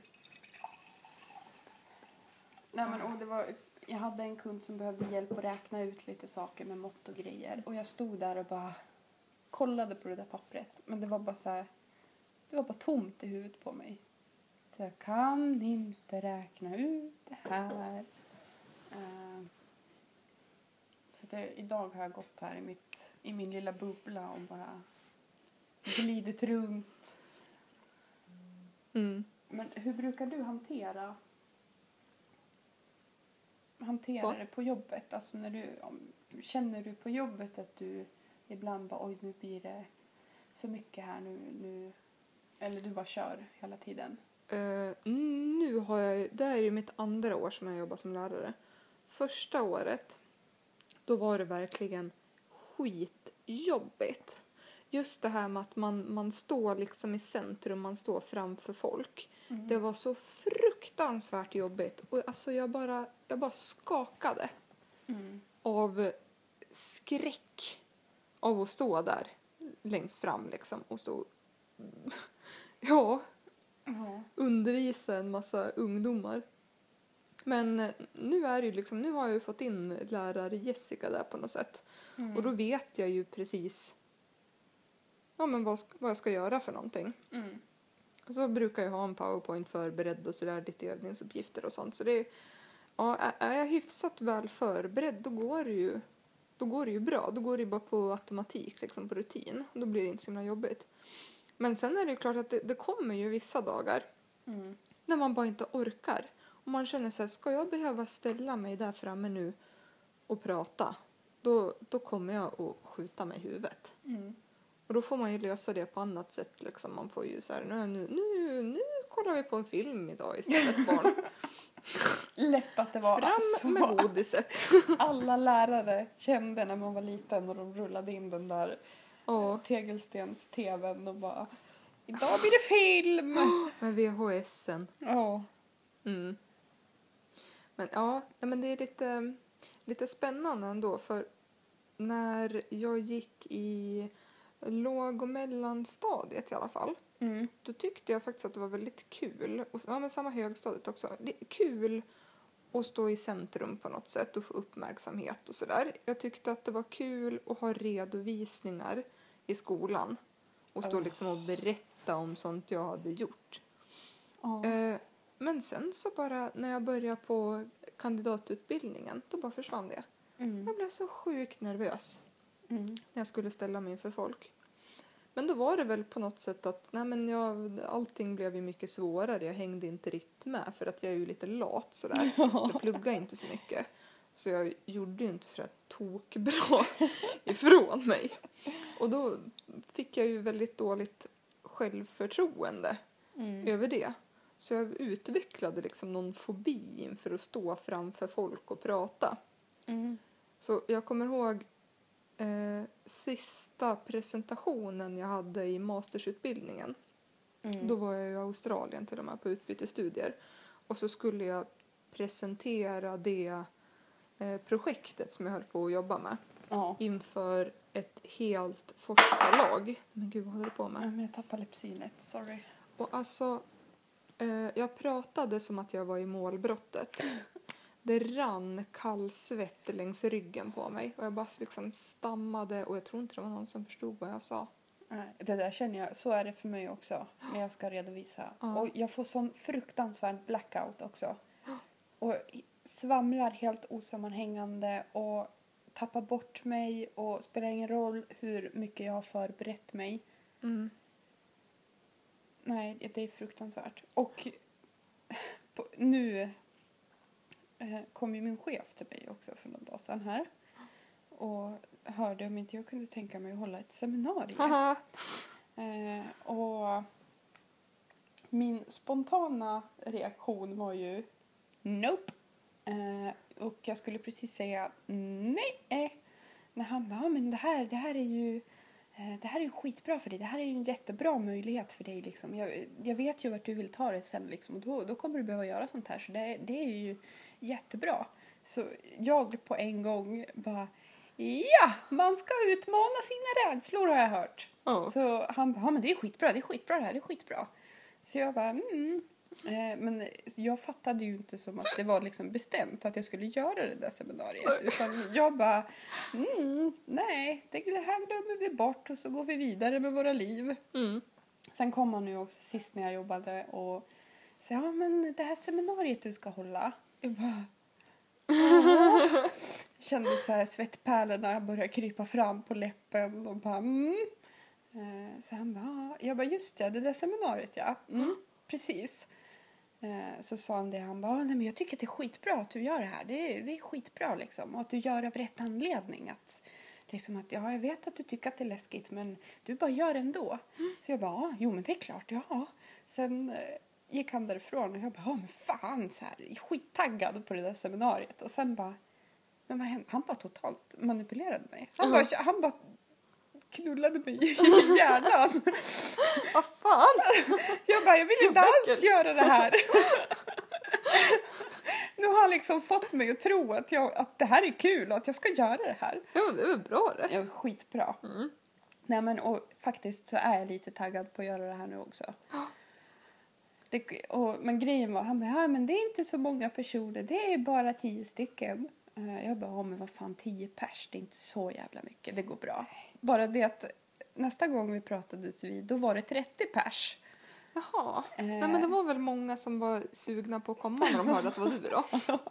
nej, men och det var, jag hade en kund som behövde hjälp att räkna ut lite saker med mått och grejer. Och jag stod där och bara kollade på det där pappret. Men det var bara så här, det var bara tomt i huvudet på mig. Så jag kan inte räkna ut det här. Uh, så det, idag har jag gått här i, mitt, i min lilla bubbla och bara glidit runt. Mm. Men hur brukar du hantera hantera Va? det på jobbet? Alltså när du, om, känner du på jobbet att du ibland bara oj nu blir det för mycket här nu, nu eller du bara kör hela tiden? Uh, nu har jag, det här är ju mitt andra år som jag jobbar som lärare. Första året, då var det verkligen skitjobbigt. Just det här med att man, man står liksom i centrum, man står framför folk. Mm. Det var så fruktansvärt jobbigt. Och alltså jag bara, jag bara skakade Mm. av skräck av att stå där längst fram liksom och stå ja, Ja. undervisa en massa ungdomar. Men eh, nu är det ju liksom, nu har jag ju fått in lärare Jessica där på något sätt. Mm. Och då vet jag ju precis ja, men vad, sk- vad jag ska göra för någonting. Mm. Och så brukar jag ha en PowerPoint förberedd och sådär, lite övningsuppgifter och sånt. Så det är, ja, är- är jag hyfsat väl förberedd då går det ju, då går det ju bra. Då går det ju bara på automatik, liksom på rutin. Då blir det inte så himla jobbigt. Men sen är det ju klart att det, det kommer ju vissa dagar Mm. när man bara inte orkar. Och man känner så här, ska jag behöva ställa mig där framme nu och prata? Då, då kommer jag att skjuta mig i huvudet. Mm. Och då får man ju lösa det på annat sätt. Liksom. Man får ju så här, nu, nu, nu, nu kollar vi på en film idag istället barn. Lätt att det var Fram så. med godiset. Alla lärare kände när man var liten och de rullade in den där Ja, tegelstens-tvn och bara idag blir det film! med V H S-en. Ja. Mm. Men ja, nej, men det är lite, lite spännande ändå. För när jag gick i låg- och mellanstadiet i alla fall. Mm. Då tyckte jag faktiskt att det var väldigt kul. Och, ja, men samma högstadiet också. Det är kul att stå i centrum på något sätt och få uppmärksamhet och sådär. Jag tyckte att det var kul att ha redovisningar i skolan. Och stå Oh. liksom och berätta om sånt jag hade gjort. Ja. Eh, men sen så bara när jag började på kandidatutbildningen, då bara försvann det. Mm. Jag blev så sjukt nervös Mm. när jag skulle ställa mig inför folk. Men då var det väl på något sätt att nej men jag, allting blev ju mycket svårare. Jag hängde inte riktigt med för att jag är ju lite lat sådär. Så jag pluggade inte så mycket. Så jag gjorde ju inte för att tok bra ifrån mig. Och då fick jag ju väldigt dåligt självförtroende Mm. över det. Så jag utvecklade liksom någon fobi inför att stå framför folk och prata. Mm. Så jag kommer ihåg eh, sista presentationen jag hade i mastersutbildningen. Mm. Då var jag i Australien till och med på utbytesstudier. Och så skulle jag presentera det eh, projektet som jag höll på att jobba med. Ja. Inför ett helt forskarlag. Men gud, vad håller du på med? Ja, men jag tappade lepsynet, sorry. Och alltså, eh, jag pratade som att jag var i målbrottet. Det rann kallsvett längs ryggen på mig. Och jag bara liksom stammade och jag tror inte det var någon som förstod vad jag sa. Nej, det där känner jag, så är det för mig också när jag ska redovisa. Ja. Och jag får sån fruktansvärd blackout också. Och svamlar helt osammanhängande och tappar bort mig och spelar ingen roll hur mycket jag har förberett mig. Mm. Nej, det är fruktansvärt. Och på, nu eh, kom ju min chef till mig också för någon dag sedan här. Och hörde om inte jag kunde tänka mig att hålla ett seminarium. Haha. Eh, och min spontana reaktion var ju nope. Eh, och jag skulle precis säga nej. Eh. När han bara, men det här, det här är ju eh, det här är ju skitbra för dig. Det här är ju en jättebra möjlighet för dig. Liksom. Jag, jag vet ju vart du vill ta det sen. Liksom. Och då, då kommer du behöva göra sånt här. Så det, det är ju jättebra. Så jag på en gång bara, ja, man ska utmana sina rädslor har jag hört. Ja. Så han bara, ja, men det är skitbra, det är skitbra det här, det är skitbra. Så jag bara, mm. Eh, men jag fattade ju inte som att det var liksom bestämt att jag skulle göra det där seminariet. Utan jag bara, mm, nej, det här glömmer vi bort och så går vi vidare med våra liv. Mm. Sen kom han nu också sist när jag jobbade och sa, ja men det här seminariet du ska hålla. Jag bara, ja. Kände så här svettpärlorna började krypa fram på läppen och bara, mm. Eh, så han bara, jag bara just det, det där seminariet ja. Mm, precis. Eh, så sa han det, han bara, nej men jag tycker att det är skitbra att du gör det här. Det är, det är skitbra liksom. Och att du gör det av rätt anledning. Att, liksom att, ja jag vet att du tycker att det är läskigt men du bara gör det ändå. Mm. Så jag bara, ja, jo men det är klart, ja. Sen eh, gick han därifrån och jag bara, ja men fan så här, skittaggad på det där seminariet. Och sen bara, men vad hände? Han bara totalt manipulerade mig. Han bara, uh-huh. han bara knullade mig i hjärnan. Vad fan? Jag bara, jag vill inte alls göra det här. Nu har han liksom fått mig att tro att, jag, att det här är kul och att jag ska göra det här. Ja, det är väl bra det. Ja, skitbra. Mm. Nej men och faktiskt så är jag lite taggad på att göra det här nu också. Det, och, men grejen var, han bara, ja men det är inte så många personer, det är bara tio stycken. Uh, jag bara, ja men vad fan, tio pers, det är inte så jävla mycket, det går bra. Bara det att nästa gång vi pratades vid, då var det trettio pers. Jaha, Uh, nej men det var väl många som var sugna på att komma när de hörde att det var du då.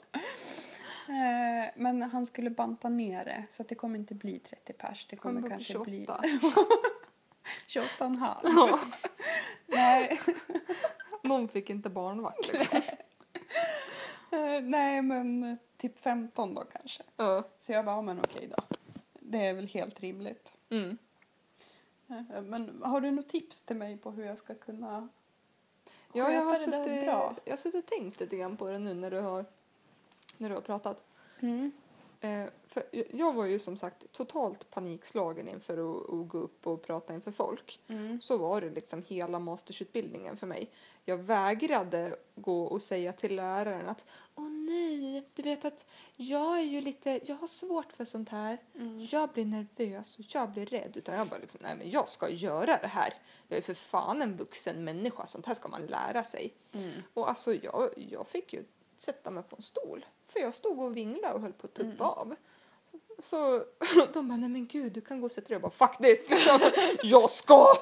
uh, men han skulle banta ner det, så att det kommer inte bli trettio pers, det kommer, kommer kanske tjugoåtta. bli tjugoåtta och en halv. Ja. Nej. Någon fick inte barnvakt liksom. uh, nej men typ femton då kanske. Ja. Så jag bara, ja, men okej då. Det är väl helt rimligt. Mm. Men har du något tips till mig på hur jag ska kunna Ja, jag har, sköta det där suttit, bra? jag har suttit och tänkt lite grann på det nu när du har, när du har pratat. Mm. Eh, för jag var ju som sagt totalt panikslagen inför att, att gå upp och prata inför folk. Mm. Så var det liksom hela mastersutbildningen för mig. Jag vägrade gå och säga till läraren att åh nej, du vet att jag är ju lite, jag har svårt för sånt här. Mm. Jag blir nervös och jag blir rädd. Utan jag bara liksom, nej men jag ska göra det här. Jag är för fan en vuxen människa, sånt här ska man lära sig. Mm. Och alltså jag, jag fick ju sätta mig på en stol. För jag stod och vinglade och höll på att tuppa Mm. av. Så Så de bara, nej men gud, du kan gå och sätta dig. Jag bara, faktiskt, jag ska!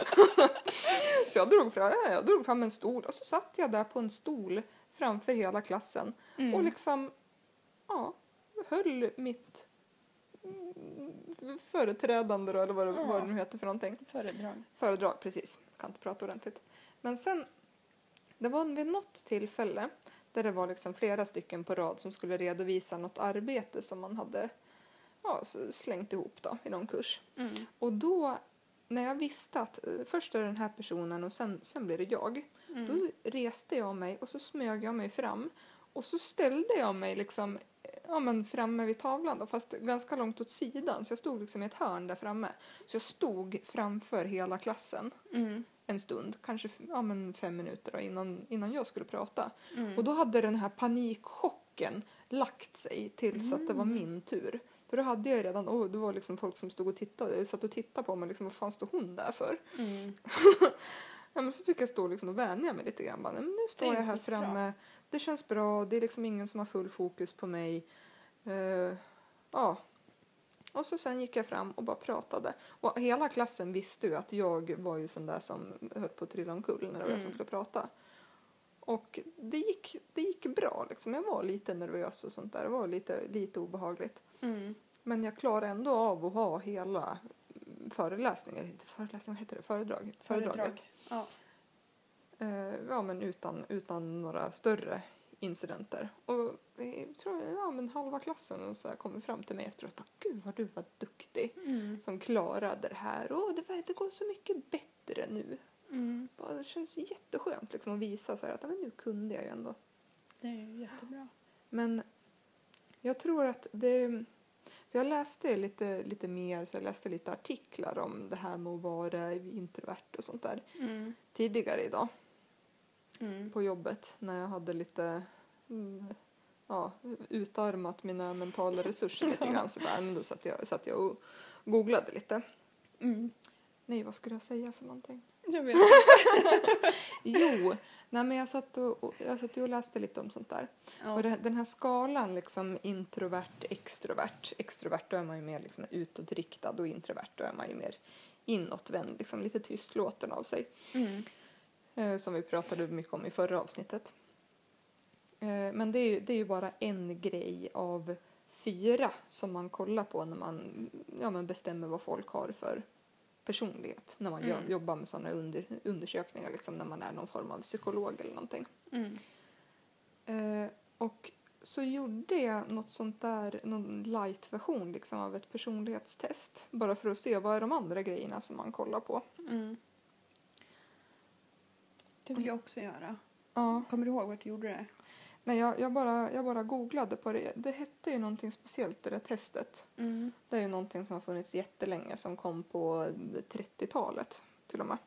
Så jag drog, fram, jag drog fram en stol och så satt jag där på en stol framför hela klassen. Mm. Och liksom, ja, höll mitt företrädande då, eller vad det, Ja. vad det nu heter för någonting. Föredrag. Föredrag, precis. Kan inte prata ordentligt. Men sen, det var vid något tillfälle där det var liksom flera stycken på rad som skulle redovisa något arbete som man hade ja, slängt ihop då, i någon kurs. Mm. Och då, när jag visste att eh, först är det den här personen och sen, sen blir det jag. Mm. Då reste jag mig och så smög jag mig fram. Och så ställde jag mig liksom ja, men framme vid tavlan då, fast ganska långt åt sidan. Så jag stod liksom i ett hörn där framme. Så jag stod framför hela klassen Mm. en stund, kanske ja, men fem minuter då, innan, innan jag skulle prata. Mm. Och då hade den här panikchocken lagt sig tills Mm. att det var min tur. För då hade jag redan, oh, det var liksom folk som stod och tittade, satt och tittade på mig, liksom, vad fan står hon där för? Mm. Ja, men så fick jag stå liksom och vänja mig lite grann. Bara, men nu står Det är jag här skitbra. framme, det känns bra, det är liksom ingen som har full fokus på mig. Uh, ja. Och så sen gick jag fram och bara pratade. Och hela klassen visste ju att jag var ju sån där som höll på att trilla omkull när det var jag som Mm. skulle prata. Och det gick, det gick bra liksom. Jag var lite nervös och sånt där. Det var lite, lite obehagligt. Mm. Men jag klarade ändå av att ha hela föreläsningen, inte föreläsning, vad heter det? Föredrag. Föredraget. Föredrag. Ja. Eh, ja, men utan, utan några större incidenter. Och jag tror ja, men halva klassen och så här kom fram till mig efteråt. Bara, gud vad du var duktig. Mm. Som klarade det här. Och det, var, det går så mycket bättre nu. Mm. Bara, det känns jätteskönt liksom, att visa så här, att ja, men nu kunde jag ju ändå. Det är ju jättebra. Men jag tror att det... För jag läste lite, lite mer, så jag läste lite artiklar om det här med att vara introvert och sånt där Mm. tidigare idag Mm. på jobbet när jag hade lite mm, ja, utarmat mina mentala resurser lite grann så där, men då satt jag, satt jag och googlade lite. Mm. Nej, vad skulle jag säga för någonting? Jag vet. Jo, nej, men jag satt och, och, jag satt och läste lite om sånt där. Ja. Och det, den här skalan liksom introvert, extrovert. Extrovert då är man ju mer liksom utåtriktad och introvert då är man ju mer inåtvänd, liksom lite tystlåten av sig. Mm. Eh, som vi pratade mycket om i förra avsnittet. Eh, men det är, ju, det är ju bara en grej av fyra som man kollar på när man ja, men bestämmer vad folk har för personlighet. När man Mm. gör, jobbar med sådana under, undersökningar, liksom när man är någon form av psykolog eller någonting. Mm. Eh, och så gjorde jag något sånt där, någon light-version liksom av ett personlighetstest. Bara för att se vad är de andra grejerna som man kollar på. Mm. Det vill jag också göra. Ja, Kommer du ihåg vart du gjorde det? nej, jag, jag, bara, jag bara googlade på det. Det hette ju någonting speciellt det där testet. Mm. Det är ju någonting som har funnits jättelänge som kom på trettiotalet till och med.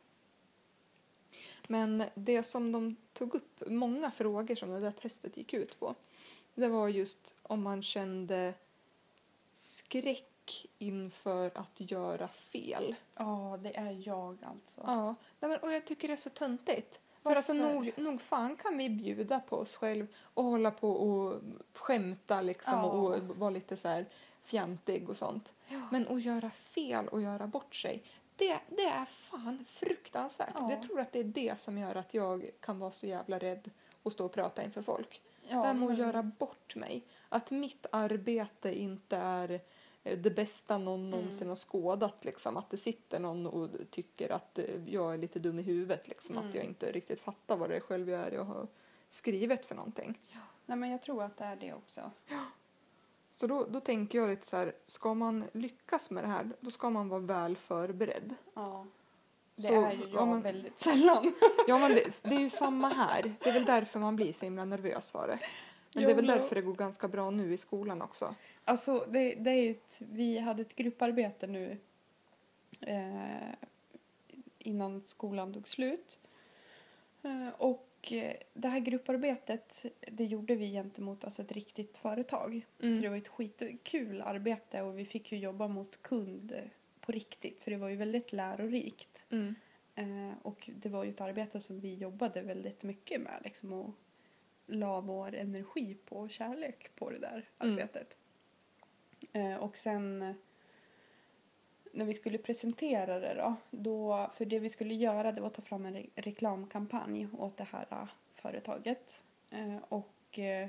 Men det som de tog upp, många frågor som det där testet gick ut på, det var just om man kände skräck inför att göra fel. Ja, det är jag alltså. Ja, nej, men, och jag tycker det är så töntigt. För Varför? alltså nog, nog fan kan vi bjuda på oss själv och hålla på och skämta liksom Ja. och vara lite så här fjantig och sånt. Ja. Men att göra fel och göra bort sig, det, det är fan fruktansvärt. Ja. Jag tror att det är det som gör att jag kan vara så jävla rädd och stå och prata inför folk. Ja, det här med att men- göra bort mig. Att mitt arbete inte är eh, det bästa någon någonsin har skådat. Liksom. Att det sitter någon och tycker att eh, jag är lite dum i huvudet. Liksom. Mm. Att jag inte riktigt fattar vad det är själv jag är jag har skrivit för någonting. Nej, men jag tror att det är det också. Så då, då tänker jag lite så här, ska man lyckas med det här, då ska man vara väl förberedd. Ja. Det Så, är ju jag ja, men- väldigt sällan. Ja, men det, det är ju samma här. Det är väl därför man blir så himla nervös för det. Men det är väl Jo, jo. därför det går ganska bra nu i skolan också. Alltså, det, det är ju ett, vi hade ett grupparbete nu eh, innan skolan tog slut. Eh, och eh, det här grupparbetet, det gjorde vi gentemot alltså ett riktigt företag. Mm. Så det var ett skitkul arbete och vi fick ju jobba mot kund på riktigt. Så det var ju väldigt lärorikt. Mm. Eh, och det var ju ett arbete som vi jobbade väldigt mycket med. Liksom, och la vår energi på och kärlek på det där Mm. arbetet. Eh, och sen när vi skulle presentera det då, då, för det vi skulle göra det var att ta fram en re- reklamkampanj åt det här uh, företaget. Eh, och eh,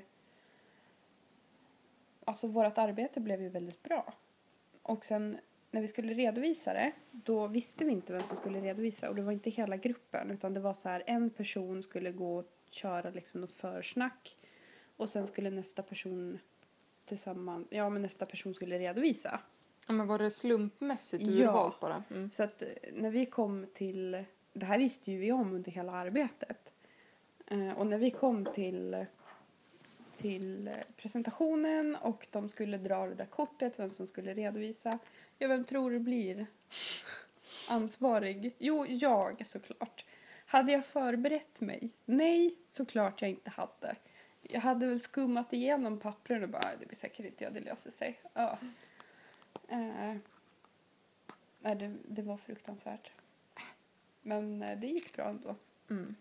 alltså vårt arbete blev ju väldigt bra. Och sen när vi skulle redovisa det, då visste vi inte vem som skulle redovisa. Och det var inte hela gruppen, utan det var så här, en person skulle gå och köra liksom något försnack. Och sen skulle nästa person tillsammans, ja men nästa person skulle redovisa. Ja, men var det slumpmässigt Ja. urvalt bara? Mm. Så att när vi kom till, det här visste ju vi om under hela arbetet. Eh, och när vi kom till, till presentationen och de skulle dra det där kortet, vem som skulle redovisa. Ja, vem tror du blir ansvarig? Jo, jag såklart. Hade jag förberett mig? Nej, såklart jag inte hade. Jag hade väl skummat igenom pappren och bara, det blir säkert inte jag, det löser sig. Ja. Eh, nej, det, det var fruktansvärt. Men eh, det gick bra ändå. Mm.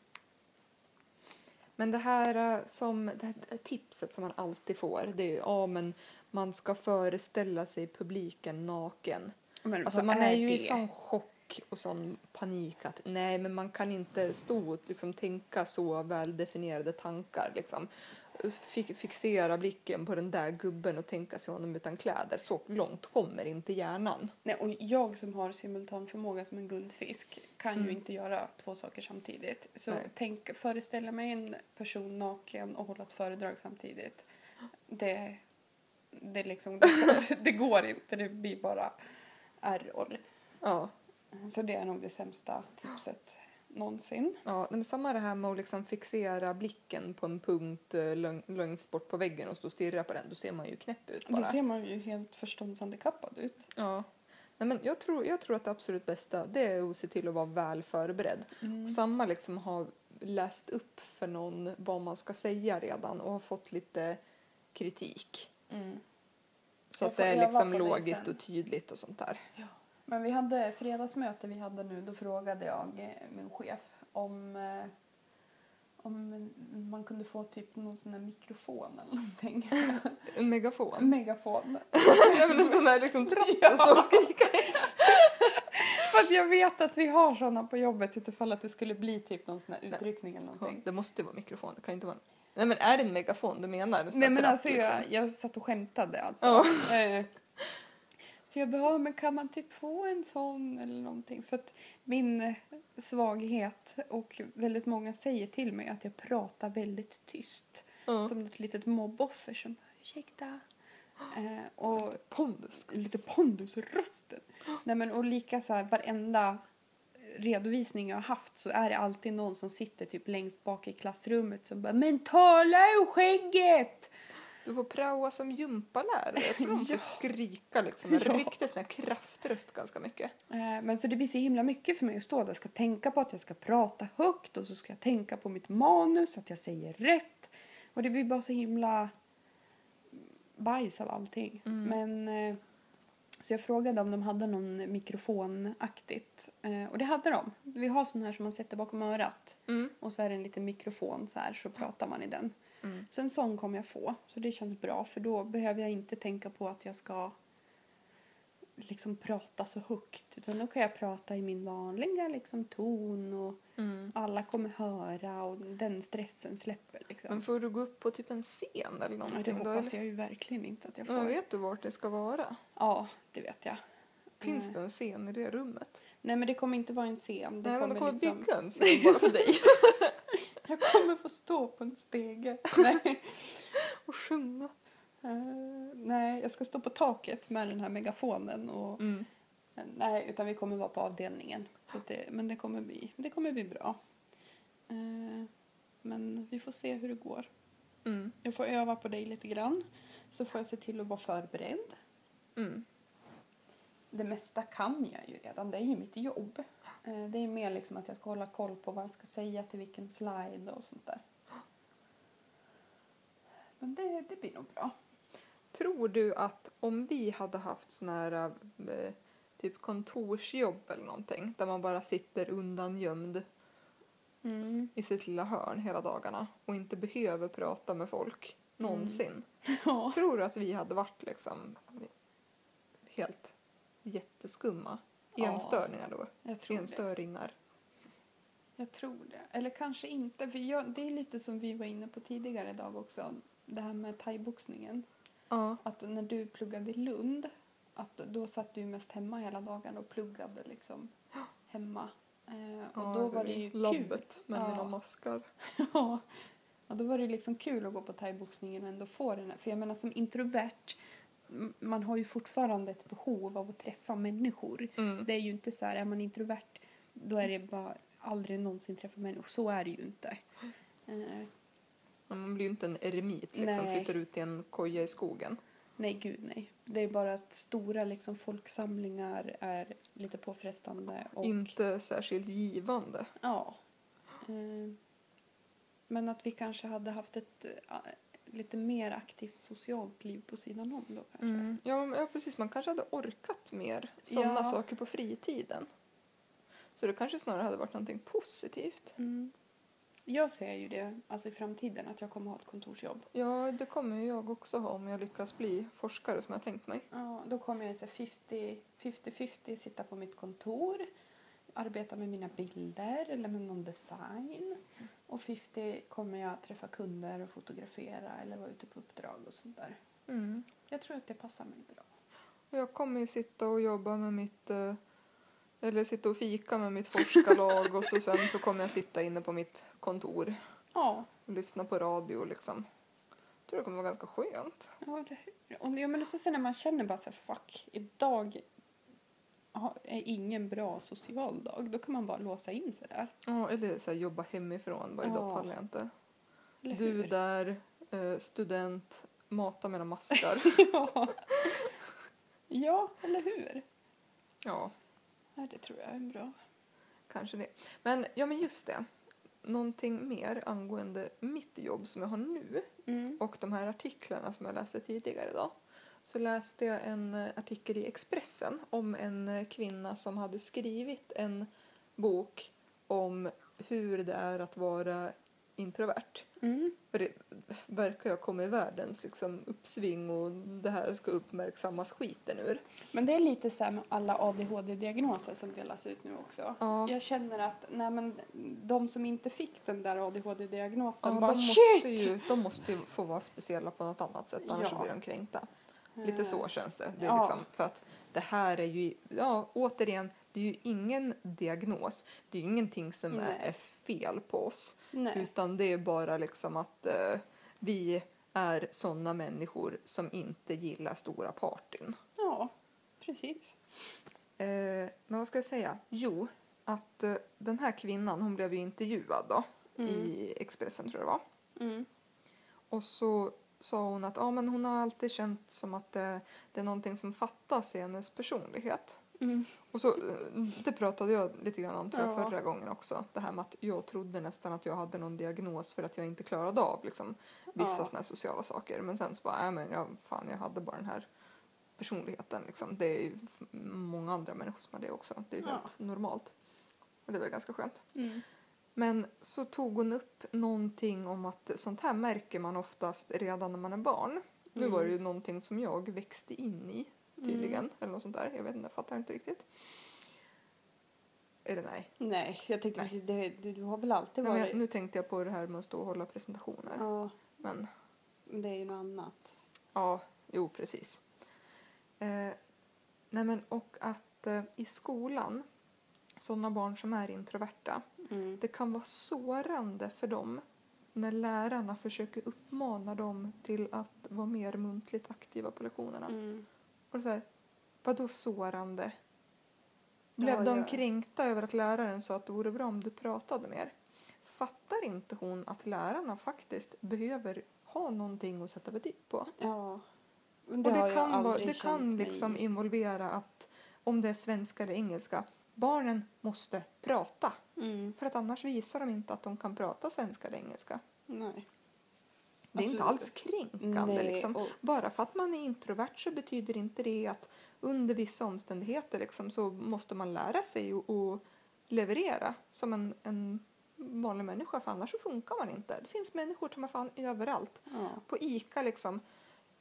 Men det här eh, som det här tipset som man alltid får, det är ju ja, men man ska föreställa sig publiken naken. Men Alltså vad man är, ju det? i sån chock och sån panik att nej, men man kan inte stå och liksom tänka så väldefinierade tankar liksom. Fi- fixera blicken på den där gubben och tänka sig honom utan kläder. Så långt kommer inte hjärnan. Nej, och jag som har simultanförmåga som en guldfisk kan Mm. ju inte göra två saker samtidigt. Så Nej. tänk, föreställa mig en person naken och hålla ett föredrag samtidigt. Det, det, liksom, det, det går inte, det blir bara error. Ja. Så det är nog det sämsta tipset någonsin. Ja, men samma det här med att liksom fixera blicken på en punkt eh, lång, längst bort på väggen och stå och stirra på den. Då ser man ju knäpp ut bara. Då ser man ju helt förståndshandikappad ut. Ja. Nej, men jag, tror, jag tror att det absolut bästa det är att se till att vara väl förberedd. Mm. Och samma liksom ha läst upp för någon vad man ska säga redan och ha fått lite kritik. Mm. Så Jag att det får är öva liksom på det logiskt sen. och tydligt och sånt där. Men vi hade fredagsmöte vi hade nu, då frågade jag eh, min chef om, eh, om man kunde få typ någon sån här mikrofon eller någonting. En megafon. Megafon. Nej, men en sån där liksom tratt och stå och skrika. För att jag vet att vi har såna på jobbet utifall att det skulle bli typ någon sån här utryckning eller Ja, någonting. det måste ju vara mikrofon. Det kan ju inte vara... Nej, men är det en megafon du menar? En sån Nej där men tratt, alltså liksom? jag, jag satt och skämtade alltså. Ja. Eh, Så jag bara, men kan man typ få en sån eller någonting? För att min svaghet och väldigt många säger till mig att jag pratar väldigt tyst. Ja. Som ett litet mobboffer som bara, ursäkta. Eh, och Pondus. lite pondus i rösten. Nej men och lika så här, varenda redovisning jag har haft så är det alltid någon som sitter typ längst bak i klassrummet som bara, men tala ur skägget! Du får praoa som gympalärare. Jag tror de får Ja. skrika liksom. En Ja. riktig sån här kraftröst ganska mycket. Eh, Men så det blir så himla mycket för mig att stå där. Jag ska tänka på att jag ska prata högt och så ska jag tänka på mitt manus, att jag säger rätt. Och det blir bara så himla bajs av allting. Mm. Men eh, så jag frågade om de hade någon mikrofonaktigt. Eh, Och det hade de. Vi har sån här som man sätter bakom örat. Mm. Och så är det en liten mikrofon så här, så pratar man i den. Mm. Så en sån kommer jag få. Så det känns bra. För då behöver jag inte tänka på att jag ska liksom prata så högt. Utan då kan jag prata i min vanliga liksom, ton. Och Mm. alla kommer höra. Och den stressen släpper liksom. Men får du gå upp på typ en scen eller Ja, någonting? det då, hoppas eller? jag ju verkligen inte att jag får. Men vet du vart det ska vara? Ja, det vet jag. Finns Eh, det en scen i det rummet? Nej, men det kommer inte vara en scen. Det Nej, men de kommer kommer liksom... bygga en scen bara för dig. Jag kommer få stå på en stege. Nej. Och sjunga. Eh, nej, jag ska stå på taket med den här megafonen. Och, Mm. nej, utan vi kommer vara på avdelningen. Så att det, men det kommer, bli, det kommer bli bra. Eh, men vi får se hur det går. Mm. Jag får öva på dig lite grann. Så får jag se till att vara förberedd. Mm. Det mesta kan jag ju redan. Det är ju mitt jobb. Eh, det är mer liksom att jag ska hålla koll på vad jag ska säga till vilken slide och sånt där. Men det, det blir nog bra. Tror du att om vi hade haft sån här eh, typ kontorsjobb eller någonting där man bara sitter undangömd Mm. i sitt lilla hörn hela dagarna och inte behöver prata med folk någonsin. Ja. Tror du att vi hade varit liksom helt jätteskumma. Ja, Enstöringar då. Jag tror det. Enstöringar. Jag tror det. Eller kanske inte. För jag, det är lite som vi var inne på tidigare idag också. Det här med thaiboxningen. Ja. Att när du pluggade i Lund. Att då satt du mest hemma hela dagen och pluggade liksom hemma. Eh, och Ja, då var det ju kul. labbet med Ja. mina maskar. Ja. Ja, då var det liksom kul att gå på thaiboxningen och ändå få den här. För jag menar som introvert. m- Man har ju fortfarande ett behov av att träffa människor. Mm. Det är ju inte så här, är man introvert då är det bara aldrig någonsin träffa människor. Så är det ju inte. Eh, Men man blir ju inte en eremit liksom, Nej. flyttar ut i en koja i skogen. nej, gud nej. Det är bara att stora liksom, folksamlingar är lite påfrestande. Och, Inte särskilt givande. Ja. Eh, men att vi kanske hade haft ett eh, lite mer aktivt socialt liv på sidan om då kanske. Mm. Ja, men- ja, precis. Man kanske hade orkat mer sådana Ja. saker på fritiden. Så det kanske snarare hade varit någonting positivt. Mm. Jag ser ju det alltså i framtiden att jag kommer ha ett kontorsjobb. Ja, det kommer ju jag också ha om jag lyckas bli forskare som jag tänkt mig. Ja, då kommer jag så här femtio femtio sitta på mitt kontor, arbeta med mina bilder eller med någon design. Och femtio kommer jag träffa kunder och fotografera eller vara ute på uppdrag och sånt där. Mm. Jag tror att det passar mig bra. Och jag kommer ju sitta och jobba med mitt... eh, Eller sitta och fika med mitt forskarlag och så sen så kommer jag sitta inne på mitt kontor Ja, och lyssna på radio liksom. Jag tror det kommer vara ganska skönt. ja det, och ja, men så sen när man känner bara så här, fuck, idag ha- är ingen bra social dag. Då kan man bara låsa in sig där. Ja, eller så här, jobba hemifrån. Bara, idag Ja. pallar jag inte. Eller Du hur? där, eh, student, mata mina maskar. ja. ja, eller hur? Ja, Ja, det tror jag är bra. kanske det. Men, ja men just det. Någonting mer angående mitt jobb som jag har nu Mm. och de här artiklarna som jag läste tidigare idag. Så läste jag en eh, artikel i Expressen om en eh, kvinna som hade skrivit en bok om hur det är att vara introvert. Mm. För det verkar ju komma i världens liksom, uppsving och det här ska uppmärksammas skiten ur. Men det är lite så här med alla A D H D-diagnoser som delas ut nu också. Ja. Jag känner att nej, men de som inte fick den där A D H D-diagnosen Ja, bara de, shit! måste ju, de måste ju få vara speciella på något annat sätt, annars Ja. så blir de kränkta. Lite så känns det. Det är Ja. liksom, för att det här är ju, ja återigen, det är ju ingen diagnos. Det är ju ingenting som är, Nej. är fel på oss. Nej. Utan det är bara liksom att eh, vi är sådana människor som inte gillar stora partyn. Ja, precis. Eh, men vad ska jag säga? Jo, att eh, den här kvinnan, hon blev ju intervjuad då Mm. i Expressen tror jag det var. Mm. Och så sa hon att ja, men hon har alltid känt som att det, det är någonting som fattas i hennes personlighet. Mm. Och så, eh, det pratade jag lite grann om tror jag, Ja. förra gången också. Det här med att jag trodde nästan att jag hade någon diagnos för att jag inte klarade av liksom, vissa Ja. såna här sociala saker. Men sen så bara, ja men jag, fan, jag hade bara den här personligheten. Liksom. Det är ju många andra människor som har det också. Det är ju Ja. helt normalt. Och det var ganska skönt. Mm. Men så tog hon upp någonting om att sånt här märker man oftast redan när man är barn. Nu Mm. var det ju någonting som jag växte in i tydligen. Eller något sånt där. Jag vet inte, jag fattar inte riktigt. Är det nej? Nej, jag tänkte Nej. precis, det, det, du har väl alltid nej men varit... jag, nu tänkte jag på det här med att stå och hålla presentationer. Ja, Men det är ju något annat. ja, jo precis. Eh, nej men och att eh, i skolan, sådana barn som är introverta, Mm. det kan vara sårande för dem när lärarna försöker uppmana dem till att vara mer muntligt aktiva på lektionerna. Mm. Och så här, vadå sårande? Blev Ja, de ja. kränkta över att läraren sa att det vore bra om du pratade mer? Fattar inte hon att lärarna faktiskt behöver ha någonting att sätta betyg på? Ja. Men Och det, har det jag kan, vara, aldrig det kan känt mig liksom i. involvera att om det är svenska eller engelska, barnen måste prata. Mm. För att annars visar de inte att de kan prata svenska eller engelska. Nej. Det är Alltså, inte alls kränkande. nej, Liksom. och- Bara för att man är introvert så betyder inte det att under vissa omständigheter liksom, så måste man lära sig att att leverera som en, en vanlig människa. För annars så funkar man inte. Det finns människor som är fan överallt. Ja. På Ica liksom.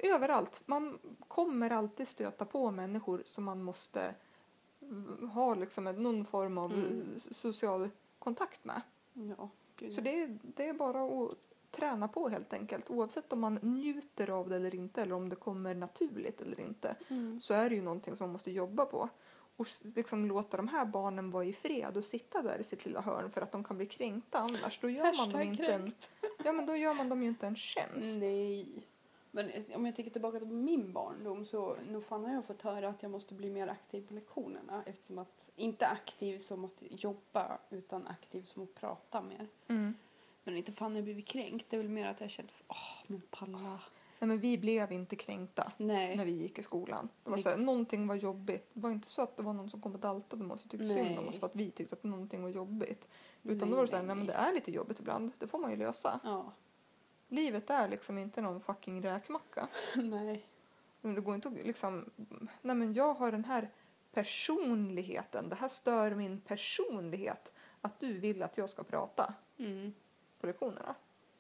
överallt. Man kommer alltid stöta på människor som man måste ha liksom någon form av Mm. social kontakt med. Ja, gud, Så det är, det är bara att träna på helt enkelt. Oavsett om man njuter av det eller inte eller om det kommer naturligt eller inte. Mm. Så är det ju någonting som man måste jobba på. Och liksom låta de här barnen vara i fred och sitta där i sitt lilla hörn för att de kan bli kränkta annars. Då gör man dem Hashtag inte en, ja, men då gör man dem ju inte en tjänst. Nej. Men om jag tänker tillbaka på min barndom så nog fan har jag fått höra att jag måste bli mer aktiv på lektionerna. Eftersom att, inte aktiv som att jobba utan aktiv som att prata mer. Mm. Men inte fan har jag blivit kränkt. Det är väl mer att jag kände, åh men palla. Nej, men vi blev inte kränkta Nej. när vi gick i skolan. Det var Nej. så här, någonting var jobbigt. Det var inte så att det var någon som kom och daltade med oss och tyckte Nej. synd om oss för att vi tyckte att någonting var jobbigt. Utan Nej, då var det så här, nej, nej men det är lite jobbigt ibland. Det får man ju lösa. Ja. Livet är liksom inte någon fucking räkmacka. Nej. Men det går inte att liksom, nej men jag har den här personligheten. Det här stör min personlighet. Att du vill att jag ska prata Mm. på lektionerna.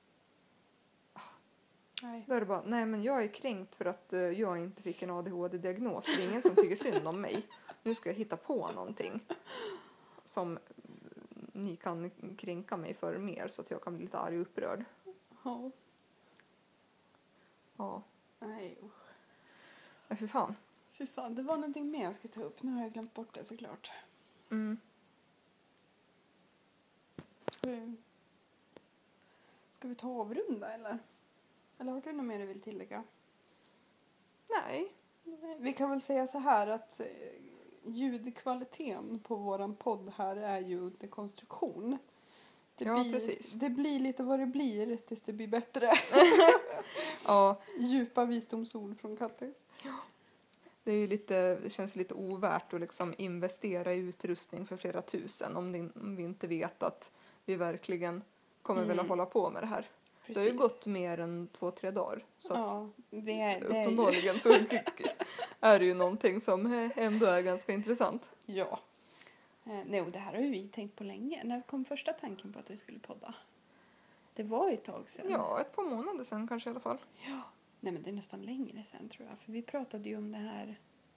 Nej. Då är det bara, nej men jag är kränkt för att eh, jag inte fick en A D H D-diagnos. Det är ingen som tycker synd om mig. Nu ska jag hitta på någonting som ni kan kränka mig för mer så att jag kan bli lite arg och upprörd. Ja. Ja, Nej usch. men för fan. Fy fan, det var någonting mer jag ska ta upp. Nu har jag glömt bort det såklart. Mm. Ska ska vi ta och avrunda eller? Eller har du något mer du vill tillägga? Nej, Vi kan väl säga så här att eh, ljudkvaliteten på våran podd här är ju under konstruktion. Det Ja, blir, precis. Det blir lite vad det blir tills det blir bättre. ja, Djupa visdomsord från Kattis. det är ju lite, det känns lite ovärt att liksom investera i utrustning för flera tusen om, det, om vi inte vet att vi verkligen kommer Mm. vilja hålla på med det här. Det har ju gått mer än två, tre dagar. Så att Ja, det är, det är ju... uppenbarligen så är det ju någonting som ändå är ganska intressant. Ja. Eh, nej, och det här har ju vi tänkt på länge. När kom första tanken på att vi skulle podda? Det var ju ett tag sedan. Ja, ett par månader sedan kanske i alla fall. Ja. Nej, men det är nästan längre sedan tror jag. För vi pratade ju om det här.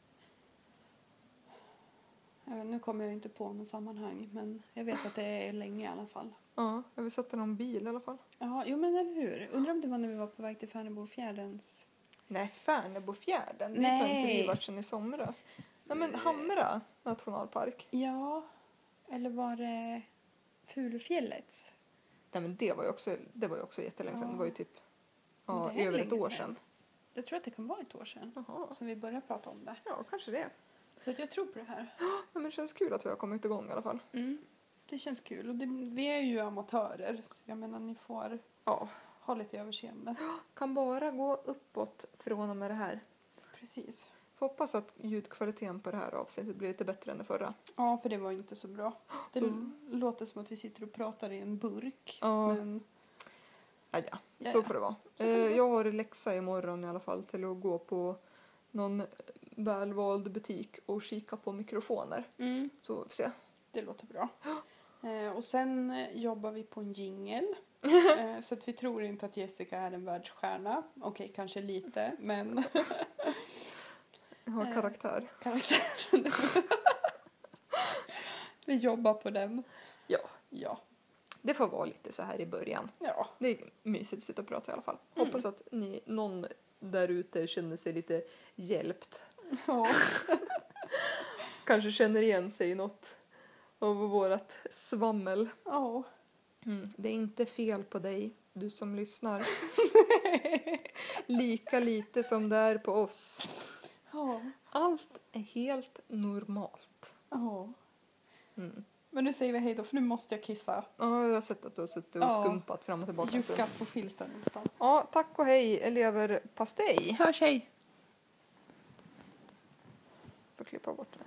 Jag vet, nu kommer jag inte på något sammanhang. Men jag vet att det är länge i alla fall. Ja, vi satt i någon bil i alla fall. Ja, jo men eller hur. Undrar om det var när vi var på väg till Färnebofjärdens... Nej, Färnebofjärden. Dit Nej. har inte vi varit sedan i somras. Nej, men Hamra nationalpark. Ja. Eller var det Fulufjällets? Nej, men det var ju också, det var ju också jättelänge sedan. Ja. Det var ju typ Men ja, det är över ett länge år sedan. sedan. Jag tror att det kan vara ett år sedan. Jaha. Som vi började prata om det. Ja, kanske det. Så att jag tror på det här. Ja, men det känns kul att vi har kommit igång i alla fall. Mm. Det känns kul. Och det, vi är ju amatörer. Så jag menar, ni får Ja. ha lite överseende. Kan bara gå uppåt från och med det här. Precis. Får hoppas att ljudkvaliteten på det här avsnittet blir lite bättre än det förra. Ja, för det var inte så bra. Det Så- låter som att vi sitter och pratar i en burk. Ja. Men Ja, ja. Ja, Så ja. får det vara. Så kan det Eh, vara. jag har läxa imorgon i alla fall till att gå på någon välvald butik och kika på mikrofoner. mm, Så får vi se. det låter bra. Eh, och sen eh, jobbar vi på en jingle. eh, så att vi tror inte att Jessica är en världsstjärna. Okej, kanske lite, men Jag har Eh. karaktär. karaktären. Vi jobbar på den. Ja. Ja. Det får vara lite så här i början. Ja. Det är mysigt att sitta och prata i alla fall. Mm. Hoppas att ni, någon där ute känner sig lite hjälpt. Ja. Kanske känner igen sig i något av vårat svammel. Ja. Mm. Det är inte fel på dig, du som lyssnar. Lika lite som det är på oss. Ja. Allt är helt normalt. Ja. Mm. Men nu säger vi hej då, för nu måste jag kissa. Ja, jag har sett att du har suttit och Ja. skumpat fram och tillbaka. Juckat på filten nästan. Ja, tack och hej elever pastej. Hörs, hej! Får klippa bort det.